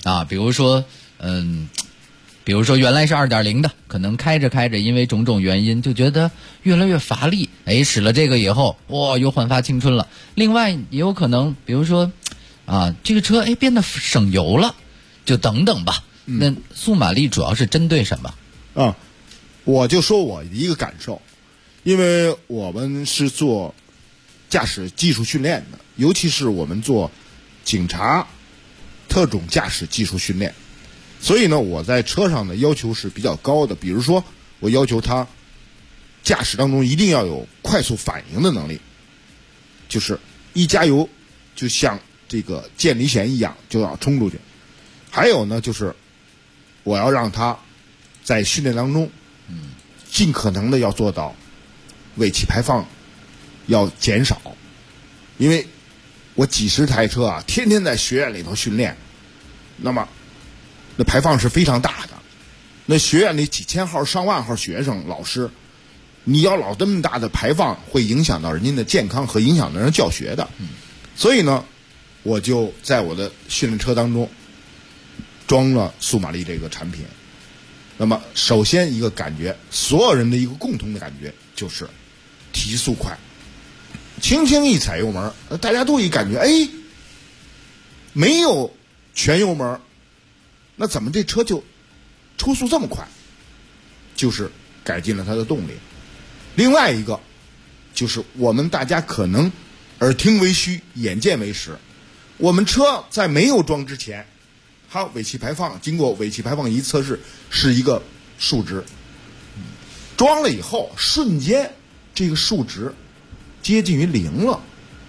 比如说原来是2.0的，可能开着因为种种原因就觉得越来越乏力，使了这个以后又焕发青春了。另外也有可能比如说这个车变得省油了，就等等吧。那速马力主要是针对什么？ 我就说我的一个感受，因为我们是做驾驶技术训练的，尤其是我们做警察特种驾驶技术训练，所以呢，我在车上的要求是比较高的。比如说，我要求他驾驶当中一定要有快速反应的能力，就是一加油就像这个见离弦一样就要冲出去。还有呢，就是我要让他在训练当中尽可能的要做到尾气排放要减少，因为我几十台车天天在学院里头训练，那么那排放是非常大的。那学院里几千号上万号学生老师，你要老这么大的排放，会影响到人家的健康和影响到人教学的。所以呢，我就在我的训练车当中装了速马力这个产品。那么首先一个感觉，所有人的一个共同的感觉就是提速快，轻轻一踩油门，大家都一感觉没有全油门，那怎么这车就出速这么快？就是改进了它的动力。另外一个就是我们大家可能耳听为虚，眼见为实，我们车在没有装之前，它尾气排放经过尾气排放仪测试是一个数值， 装了以后，瞬间这个数值接近于0了，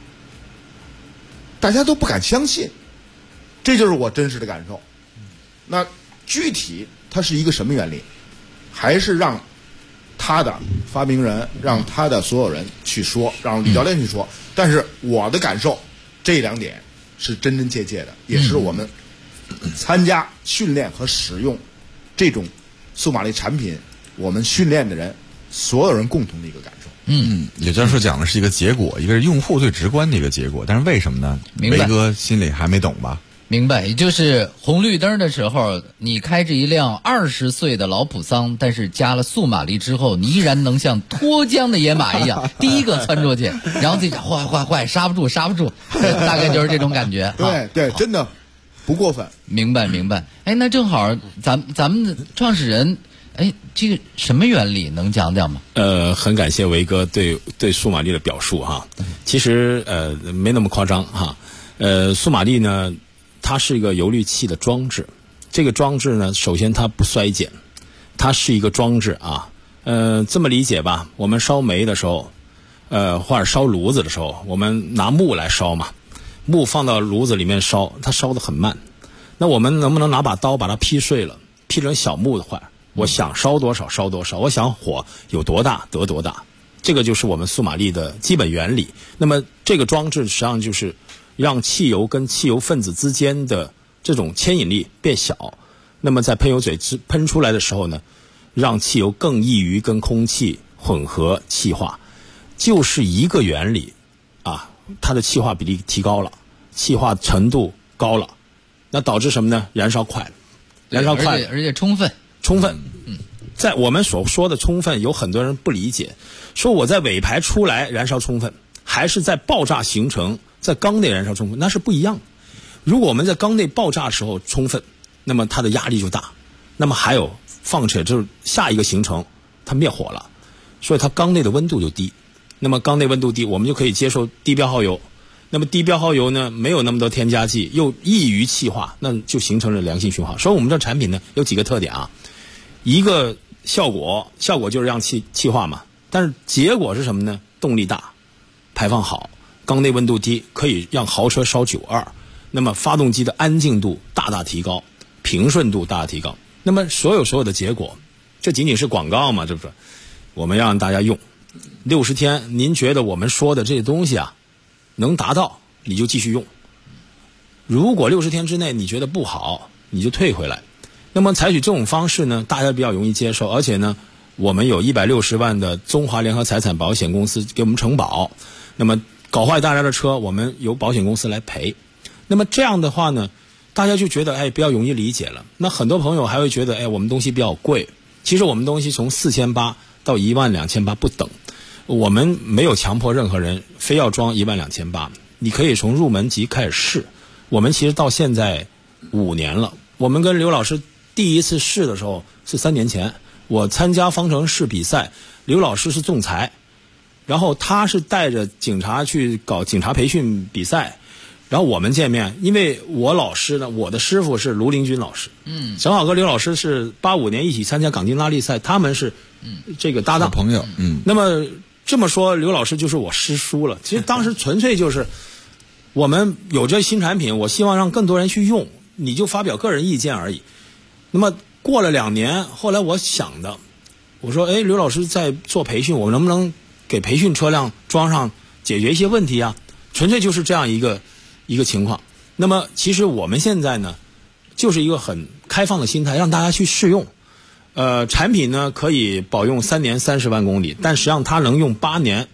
大家都不敢相信，这就是我真实的感受。那具体它是一个什么原理，还是让他的发明人，让他的所有人去说，让李教练去说。但是我的感受，这2点是真真切切的，也是我们参加训练和使用这种数码类产品，我们训练的人，所有人共同的一个感受。 也就是说讲的是一个结果，一个是用户最直观的一个结果，但是为什么呢？维哥心里还没懂吧？ 明白，也就是红绿灯的时候，你开着一辆20岁的老普桑，但是加了速马力之后，你依然能像脱缰的野马一样，第一个窜出去，然后自己讲坏，刹不住，大概就是这种感觉。 对，真的不过分。 明白。哎，那正好，咱们的创始人，哎，这个什么原理能讲讲吗？ 很感谢维哥对速马力的表述哈。其实没那么夸张哈。速马力呢，它是一个油滤器的装置。这个装置呢，首先它不衰减，它是一个装置啊。这么理解吧，我们烧煤的时候，或者烧炉子的时候，我们拿木来烧嘛，木放到炉子里面烧，它烧得很慢。那我们能不能拿把刀把它劈碎了，劈成小木的话，我想烧多少烧多少，我想火有多大得多大，这个就是我们速马力的基本原理。那么这个装置实际上就是让汽油跟汽油分子之间的这种牵引力变小，那么在喷油嘴喷出来的时候呢，让汽油更易于跟空气混合气化，就是一个原理啊，它的气化比例提高了，气化程度高了，那导致什么呢？燃烧快了， 而且充分。 在我们所说的充分，有很多人不理解，说我在尾排出来燃烧充分，还是在爆炸形成在缸内燃烧充分，那是不一样的。如果我们在缸内爆炸的时候充分，那么它的压力就大，那么还有况且就是下一个形成它灭火了，所以它缸内的温度就低，那么缸内温度低，我们就可以接受低标号油，那么低标号油呢，没有那么多添加剂，又易于气化，那就形成了良性循环。所以我们这产品呢有几个特点啊，一个效果就是让气化嘛，但是结果是什么呢？动力大，排放好，缸内温度低，可以让豪车烧92，那么发动机的安静度大大提高，平顺度大大提高。那么所有的结果，这仅仅是广告嘛，对不对？我们让大家用60天，您觉得我们说的这些东西啊能达到，你就继续用。如果60天之内你觉得不好，你就退回来。那么采取这种方式呢，大家比较容易接受，而且呢，我们有160万的中华联合财产保险公司给我们承保，那么搞坏大家的车，我们由保险公司来赔。那么这样的话呢，大家就觉得比较容易理解了。那很多朋友还会觉得我们东西比较贵，其实我们东西从4800到12800不等，我们没有强迫任何人非要装12800，你可以从入门级开始试。我们其实到现在5年了，我们跟刘老师第一次试的时候是3年前，我参加方程式比赛，刘老师是仲裁，然后他是带着警察去搞警察培训比赛，然后我们见面，因为我老师呢，我的师傅是卢林军老师，正好跟刘老师是85年一起参加港京拉力赛，他们是这个搭档朋友， 那么这么说，刘老师就是我师叔了。其实当时纯粹就是我们有这新产品，我希望让更多人去用，你就发表个人意见而已。那么过了2年，后来我想的，我说刘老师在做培训，我们能不能给培训车辆装上解决一些问题啊？纯粹就是这样一个情况。那么其实我们现在呢，就是一个很开放的心态，让大家去试用。产品呢可以保用3年30万公里，但实际上它能用8年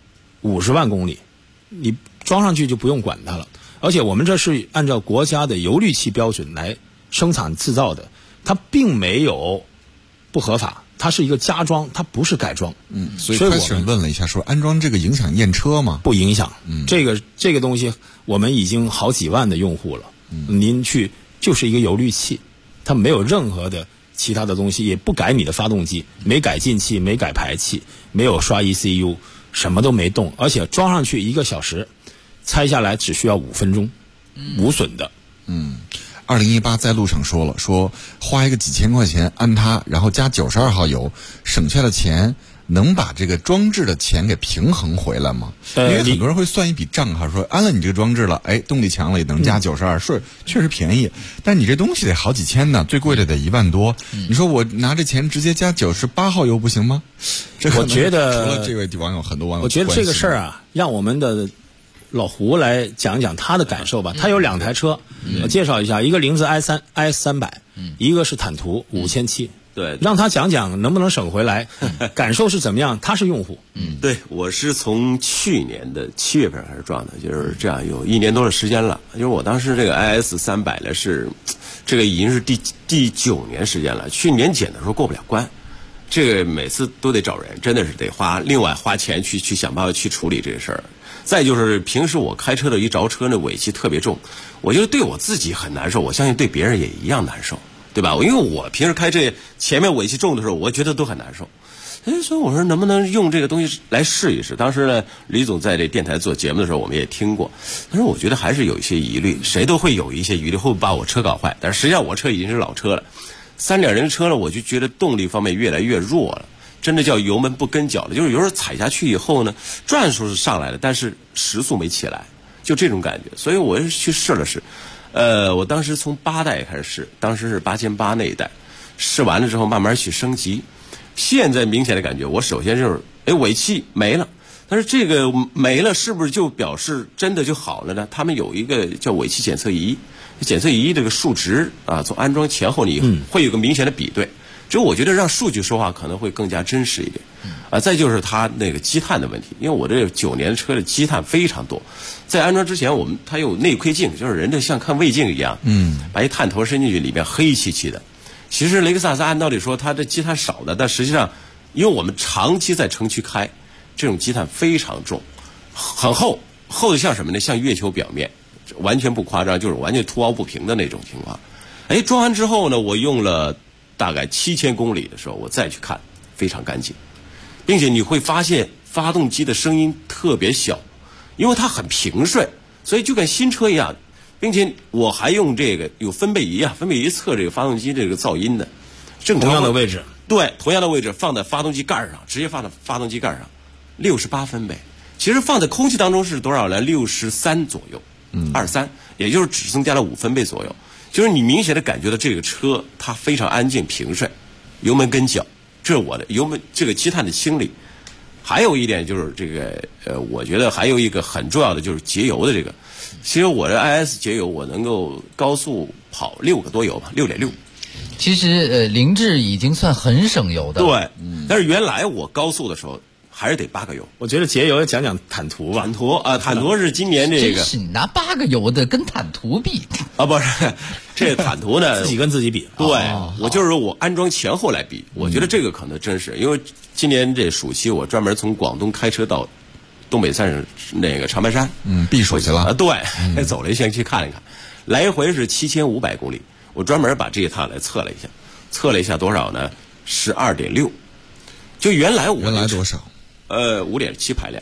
50万公里，你装上去就不用管它了。而且我们这是按照国家的油滤器标准来生产制造的，它并没有不合法，它是一个加装，它不是改装。 所以他询问了一下，说安装这个影响验车吗？ 不影响。这个东西我们已经好几万的用户了。您去就是一个油滤器，它没有任何的其他的东西，也不改你的发动机，没改进气，没改排气，没有刷 ECU， 什么都没动，而且装上去1个小时，拆下来只需要5分钟，无损的。 2018在路上说了，说花一个几千块钱安它，然后加92号油，省下的钱能把这个装置的钱给平衡回来吗？因为很多人会算一笔账哈，说安了你这个装置了，哎，动力强了也能加92，是确实便宜，但你这东西得好几千呢，最贵的得1万多。你说我拿这钱直接加98号油不行吗？这我觉得除了这位网友，很多网友， 我觉得这个事儿啊，让我们的老胡来讲讲他的感受吧。他有2台车，我介绍一下，一个凌志 IS300，一个是坦途5700。 对， 让他讲讲能不能省回来，感受是怎么样？他是用户。 对，我是从去年的7月份开始装的，就是这样有1年多的时间了。因为我当时这个 IS300呢是，这个已经是第9年时间了。去年检的时候过不了关，这个每次都得找人，真的是得另外花钱去想办法去处理这个事儿。再就是平时我开车的一着车呢，尾气特别重，我觉得对我自己很难受，我相信对别人也一样难受。对吧？因为我平时开这前面尾气重的时候，我觉得都很难受。所以我说能不能用这个东西来试一试？当时呢，李总在这电台做节目的时候，我们也听过。但是我觉得还是有一些疑虑，谁都会有一些疑虑，会不会把我车搞坏？但是实际上我车已经是老车了，3.0车呢，我就觉得动力方面越来越弱了，真的叫油门不跟脚了。就是有时候踩下去以后呢，转速是上来了，但是时速没起来，就这种感觉。所以我去试了试。我当时从8代开始试，当时是8800那一代，试完了之后慢慢去升级。现在明显的感觉，我首先就是尾气没了，但是这个没了是不是就表示真的就好了呢？他们有一个叫尾气检测仪，检测仪这个数值啊，从安装前后你会有个明显的比对。只有我觉得让数据说话可能会更加真实一点。再就是它那个积碳的问题，因为我这9年车的积碳非常多。在安装之前，它有内窥镜，就是人家像看胃镜一样，把一探头伸进去，里面黑漆漆的。其实雷克萨斯按道理说它这积碳少的，但实际上，因为我们长期在城区开，这种积碳非常重，很厚的像什么呢？像月球表面，完全不夸张，就是完全凸凹不平的那种情况。装完之后呢，我用了大概7000公里的时候，我再去看，非常干净，并且你会发现发动机的声音特别小，因为它很平顺，所以就跟新车一样。并且我还用这个有分贝仪啊，分贝仪测这个发动机这个噪音的，正常同样的位置， 对，同样的位置放在发动机盖上，直接放在发动机盖上，68分贝。其实放在空气当中是多少呢？63左右，23，也就是只增加了5分贝左右。就是你明显的感觉到这个车它非常安静平顺，油门跟脚，这是我的油门这个积碳的清理。还有一点就是这个我觉得还有一个很重要的就是节油的这个。其实我的 IS 节油我能够高速跑6个多油吧，6.6。 其实凌志已经算很省油的。 对，但是原来我高速的时候还是得8个油。 我觉得节油要讲讲坦途吧。 坦途是今年这个。 真是你拿8个油的跟坦途比啊，不是，这坦途呢自己跟自己比。 对，我就是说我安装前后来比，我觉得这个可能真是因为今年这暑期我专门从广东开车到东北三省那个长白山， 避暑去了。 对，走了一圈去看了看，来回是7500公里。我专门把这一趟来测了一下多少呢？12.6。就原来多少 ？5.7排量。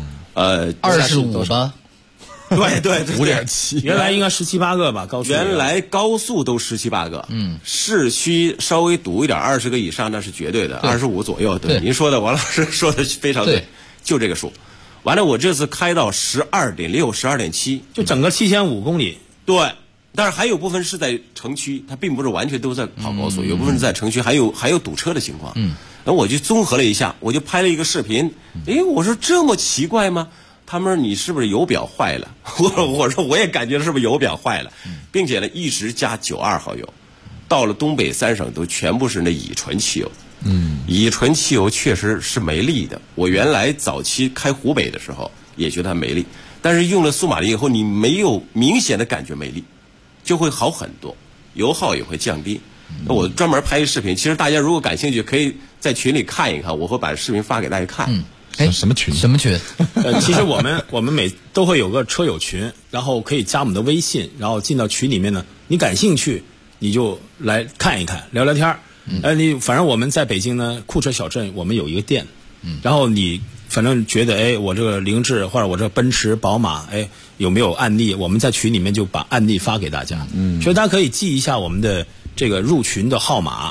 25吧。 对 ，5.7。 原来应该17、18个吧，高速。 原来高速都17、18个。市区稍微堵一点，20个以上那是绝对的，25左右。对，您说的，王老师说的非常对，就这个数。完了，我这次开到12.6、12.7， 就整个7500公里。 对，但是还有部分是在城区，它并不是完全都在跑高速，有部分是在城区，还有堵车的情况。然后我就综合了一下，我就拍了一个视频。我说这么奇怪吗？他们说你是不是油表坏了？我说我也感觉是不是油表坏了，并且呢一直加92号油，到了东北三省都全部是那乙醇汽油。乙醇汽油确实是没力的。我原来早期开湖北的时候也觉得它没力，但是用了苏马林以后，你没有明显的感觉没力，就会好很多，油耗也会降低。那我专门拍一视频，其实大家如果感兴趣，可以在群里看一看，我会把视频发给大家看。 什么群？ 其实我们都会有个车友群，然后可以加我们的微信，然后进到群里面呢，你感兴趣你就来看一看，聊聊天。反正我们在北京呢，库车小镇我们有一个店，然后你反正觉得我这个凌志或者我这奔驰、宝马，有没有案例？我们在群里面就把案例发给大家。所以大家可以记一下我们的这个入群的号码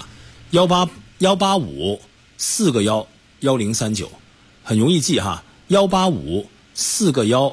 ：185-4个1 1039，很容易记哈。185-4个1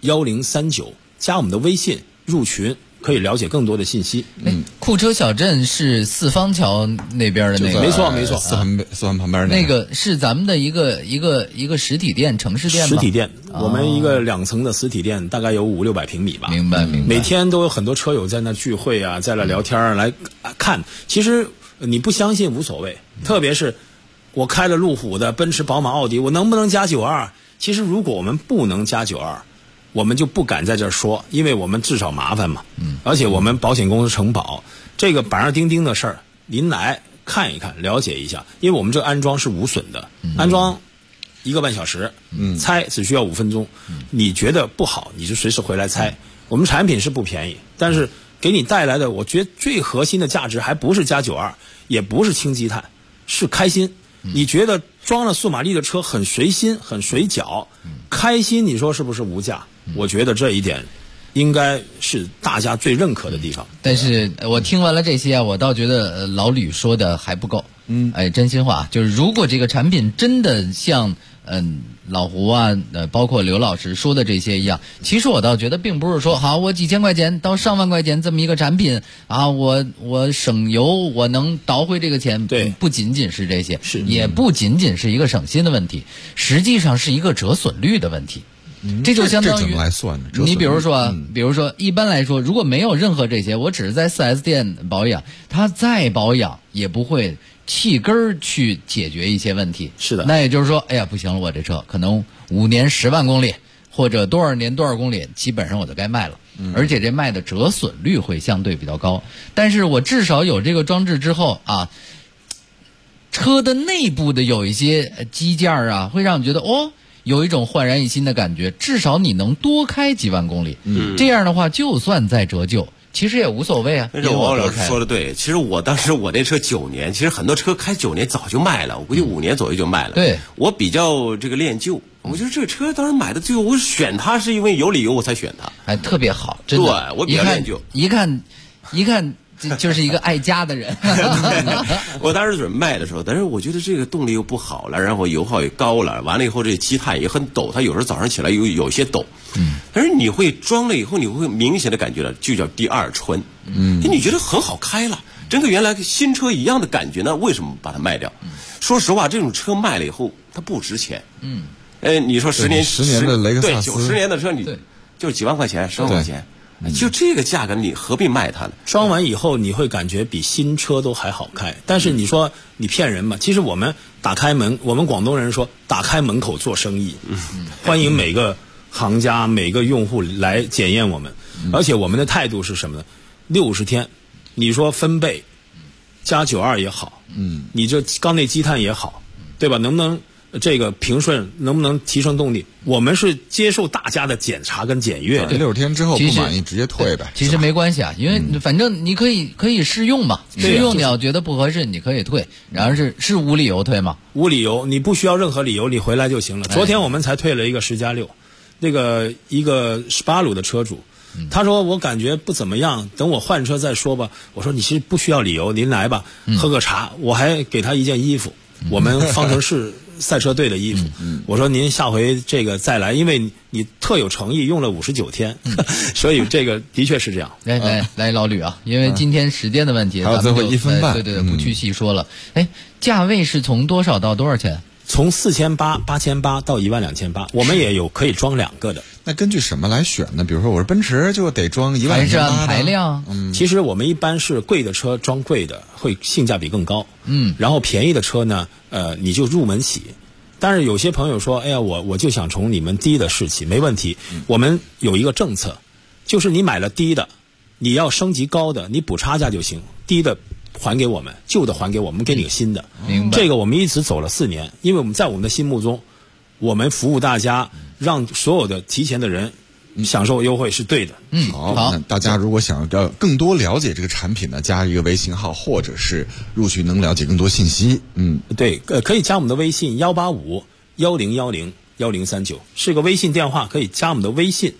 1039，加我们的微信入群。可以了解更多的信息。 库车小镇是四方桥那边的那个， 没错， 四环旁边那个是咱们的一个实体店，城市店吗？ 实体店，我们一个2层的实体店，大概有500-600平米吧。 明白。 每天都有很多车友在那聚会啊，在那聊天来看。其实你不相信无所谓，特别是我开了路虎的、奔驰、宝马、奥迪，我能不能加92？其实如果我们不能加92。我们就不敢在这儿说，因为我们至少麻烦嘛。而且我们保险公司承保，这个板上钉钉的事儿，您来看一看，了解一下。因为我们这个安装是无损的，安装1个半小时，拆只需要5分钟。你觉得不好，你就随时回来拆。我们产品是不便宜，但是给你带来的，我觉得最核心的价值还不是加92，也不是清积碳，是开心。你觉得装了速马力的车很随心、很随脚，开心，你说是不是无价？我觉得这一点应该是大家最认可的地方。 但是我听完了这些我倒觉得老吕说的还不够。真心话，就是如果这个产品真的像老胡啊包括刘老师说的这些一样，其实我倒觉得并不是说好我几千块钱到上万块钱这么一个产品啊，我省油，我能倒回这个钱。 对， 不仅仅是这些，也不仅仅是一个省心的问题，实际上是一个折损率的问题。这就相当于这怎么来算呢？ 你比如说一般来说，如果没有任何这些，我只是在 4S 店保养，它再保养也不会气根儿去解决一些问题。 是的， 那也就是说，哎呀不行了，我这车可能5年10万公里，或者多少年多少公里，基本上我就该卖了。而且这卖的折损率会相对比较高。但是我至少有这个装置之后啊，车的内部的有一些机件啊，会让你觉得有一种焕然一新的感觉，至少你能多开几万公里。这样的话，就算再折旧，其实也无所谓啊。 那王老师说的对，其实我当时我那车9年，其实很多车开9年早就卖了，我估计5年左右就卖了。 对， 我比较这个恋旧，我觉得这个车当时买的最后，我选它是因为有理由我才选它， 还特别好，真的。 对，我比较恋旧。 一看。就是一个爱家的人。 我当时准备卖的时候，但是我觉得这个动力又不好了，然后油耗也高了，完了以后这积碳也很陡，它有时候早上起来有些陡。但是你会装了以后，你会明显的感觉了，就叫第二春。你觉得很好开了，真跟原来新车一样的感觉呢？为什么把它卖掉？说实话，这种车卖了以后，它不值钱。你说10年的雷克萨斯， 对，90年的车，你就几万块钱、10万块钱。就这个价格，你何必卖它呢？ 装完以后，你会感觉比新车都还好开。但是你说你骗人嘛？其实我们打开门，我们广东人说打开门口做生意，欢迎每个行家、每个用户来检验我们。而且我们的态度是什么呢？60天，你说分贝加92也好，你这缸内积碳也好，对吧？能不能这个平顺，能不能提升动力？我们是接受大家的检查跟检阅的。 60天之后不满意直接退呗。 其实没关系啊，因为反正你可以试用嘛，试用你要觉得不合适，你可以退。然后是无理由退吗？ 无理由，你不需要任何理由，你回来就行了。昨天我们才退了一个10+6，那个一个18路的车主。他说我感觉不怎么样，等我换车再说吧。我说你其实不需要理由，您来吧，喝个茶，我还给他一件衣服，我们方程式赛车队的衣服。我说您下回这个再来，因为你特有诚意，用了59天，所以这个的确是这样。 来老吕啊，因为今天时间的问题， 还有最后1分半， 对，不去细说了。价位是从多少到多少钱？ 从4800、8800到12800，我们也有可以装2个的。 那根据什么来选呢？比如说我是奔驰，就得装12800， 还是按排量？ 其实我们一般是贵的车装贵的，会性价比更高。然后便宜的车呢，你就入门起。但是有些朋友说，哎呀，我就想从你们低的试起，没问题。我们有一个政策，就是你买了低的，你要升级高的，你补差价就行，低的还给我们，旧的还给我们，给你个新的。 明白。 这个我们一直走了4年，因为我们在我们的心目中，我们服务大家，让所有的提前的人享受优惠是对的。 好，那大家如果想要更多了解这个产品呢，加一个微信号，或者是入群能了解更多信息。 对，可以加我们的微信1851010 1039，是个微信电话，可以加我们的微信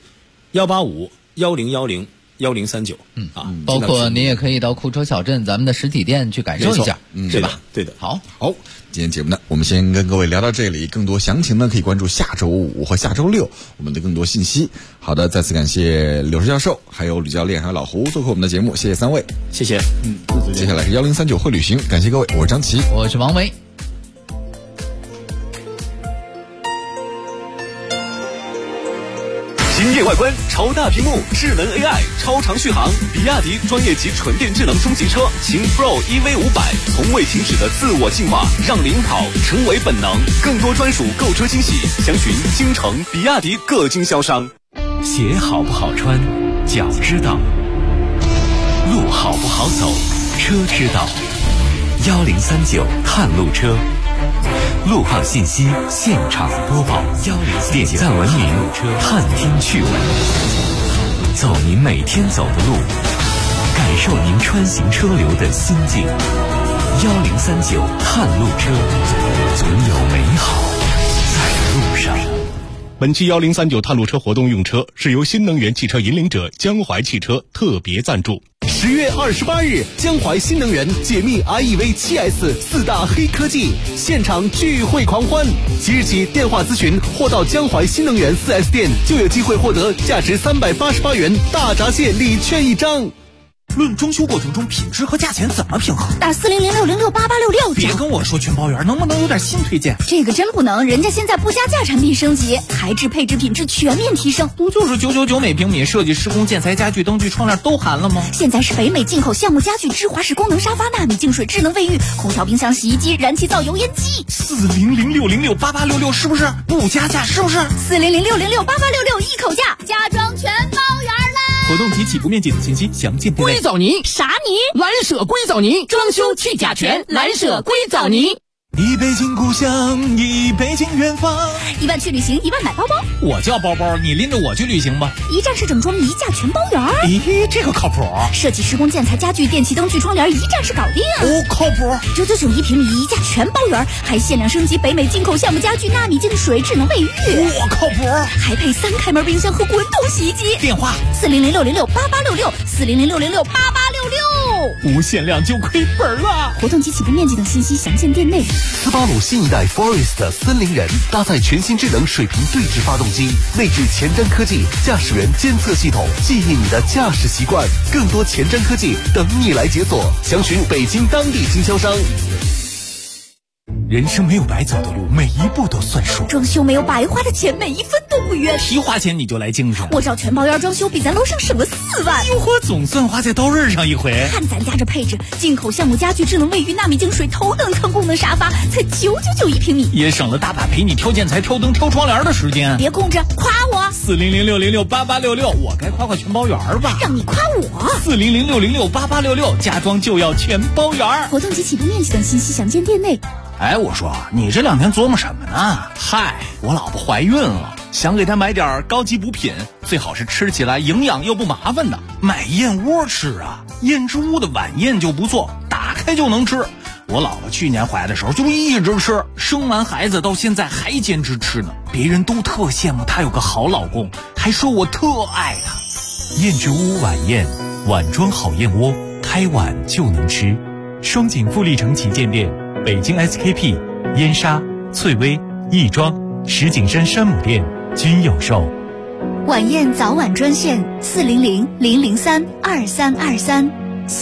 18510101039。 包括您也可以到库车小镇咱们的实体店去感受一下，对吧？ 对的。 好， 今天节目呢，我们先跟各位聊到这里，更多详情呢可以关注下周5和下周6我们的更多信息。好的，再次感谢柳石教授，还有吕教练，还有老胡做客我们的节目，谢谢3位， 谢谢。 接下来是1039会旅行，感谢各位，我是张琪， 我是王维。 惊艳外观，超大屏幕，智能 AI， 超长续航，比亚迪专业级纯电智能中级车秦 Pro EV500，从未停止的自我进化，让领跑成为本能。更多专属购车惊喜，详询京城比亚迪各经销商。 鞋好不好穿，脚知道；路好不好走，车知道。1039探路车，路况信息现场播报，点赞文明，探听趣闻，走您每天走的路，感受您穿行车流的心境。1039探路车，总有美好在路上。 本期1039探路车活动用车是由新能源汽车引领者江淮汽车特别赞助。 10月28日，江淮新能源解密 iEV 7S 4大黑科技，现场聚会狂欢。即日起电话咨询或到江淮新能源 4S 店，就有机会获得价值388元大闸蟹礼券1张。 论装修过程中品质和价钱怎么平衡？ 打4006068866。 别跟我说全包圆，能不能有点新推荐？ 这个真不能，人家现在不加价产品升级，材质配置品质全面提升。 不就是999每平米，设计施工建材家具灯具窗帘都含了吗？ 现在是北美进口橡木家具、芝华士功能沙发、纳米净水智能卫浴、空调、冰箱、洗衣机、燃气灶、油烟机。 4006068866是不是？不加价是不是 ？4006068866一口价，家装全包圆啦！ 活动及起步面积等信息详见店内。 硅藻泥啥泥？ 蓝舍硅藻泥，装修去甲醛，蓝舍硅藻泥。 一北京故乡，一北京远方。 1万去旅行，1万买包包。 我叫包包，你拎着我去旅行吧。 一站式整装，一价全包圆。 咦，这个靠谱。 设计施工建材家具电器灯具窗帘，一站式搞定。 靠谱。 999一平米，一价全包圆，还限量升级北美进口橡木家具、纳米净水智能卫浴。 靠谱。 还配3开门冰箱和滚筒洗衣机。 电话 4006068866，4006068866。 不限量就亏本了。 活动及起步面积等信息详见店内。 斯巴鲁新一代 Forest 森林人搭载全新智能水平对置发动机，内置前瞻科技驾驶员监测系统，记忆你的驾驶习惯。更多前瞻科技等你来解锁，详询北京当地经销商。 人生没有白走的路，每一步都算数。 装修没有白花的钱，每一分都不冤。 提花钱你就来精神。 我找全包圆装修，比咱楼上省了4万。 哟呵，总算花在刀刃上一回。 看咱家这配置，进口橡木家具、智能卫浴、纳米净水、头等舱功能沙发，才999一平米， 也省了大把陪你挑建材、挑灯、挑窗帘的时间。 别空着，夸我。 4006068866，我该夸全包圆吧？ 让你夸我。 4006068866，家装就要全包圆。 活动及起步面积等信息详见店内。 哎，我说你这2天琢磨什么呢？嗨，我老婆怀孕了，想给她买点高级补品，最好是吃起来营养又不麻烦的。买燕窝吃啊，燕之屋的晚宴就不错，打开就能吃。我老婆去年怀的时候就一直吃，生完孩子到现在还坚持吃呢。别人都特羡慕她有个好老公，还说我特爱她。燕之屋晚宴，碗装好燕窝，开碗就能吃。双井富力城旗舰店。北京 SKP、燕莎、翠微、亦庄、石景山山姆店均有售。 晚宴早晚专线400-003-2323。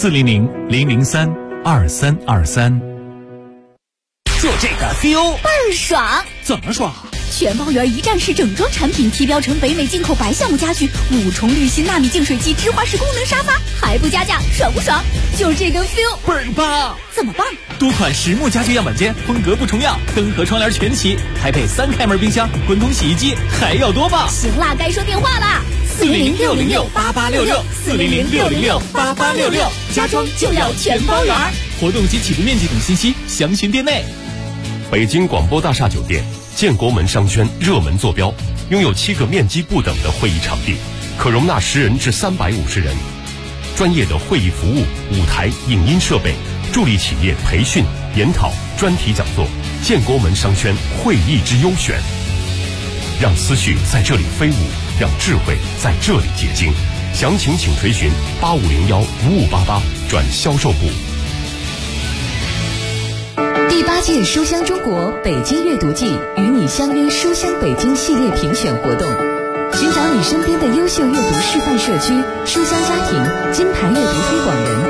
400-003-2323。就这个 feel 倍儿爽。 怎么爽？ 全包圆一站式整装产品，提标成北美进口白橡木家具，5重滤芯纳米净水机，芝华士功能沙发，还不加价，爽不爽？就这个 feel 倍儿棒。 怎么棒？ 多款实木家具样板间，风格不重样，灯和窗帘全齐，还配3开门冰箱、滚筒洗衣机，还要多棒？ 行啦，该说电话啦。 400-606-8866，400-606-8866， 家装就要全包圆。 活动及起步面积等信息详询店内。 北京广播大厦酒店建国门商圈热门坐标，拥有7个面积不等的会议场地，可容纳10人至350人。专业的会议服务、舞台、影音设备，助力企业培训、研讨、专题讲座。建国门商圈会议之优选。 让思绪在这里飞舞，让智慧在这里结晶。详情请垂询8501-5588转销售部。 第8届书香中国北京阅读季与你相约书香北京系列评选活动，寻找你身边的优秀阅读示范社区、书香家庭、金牌阅读推广人，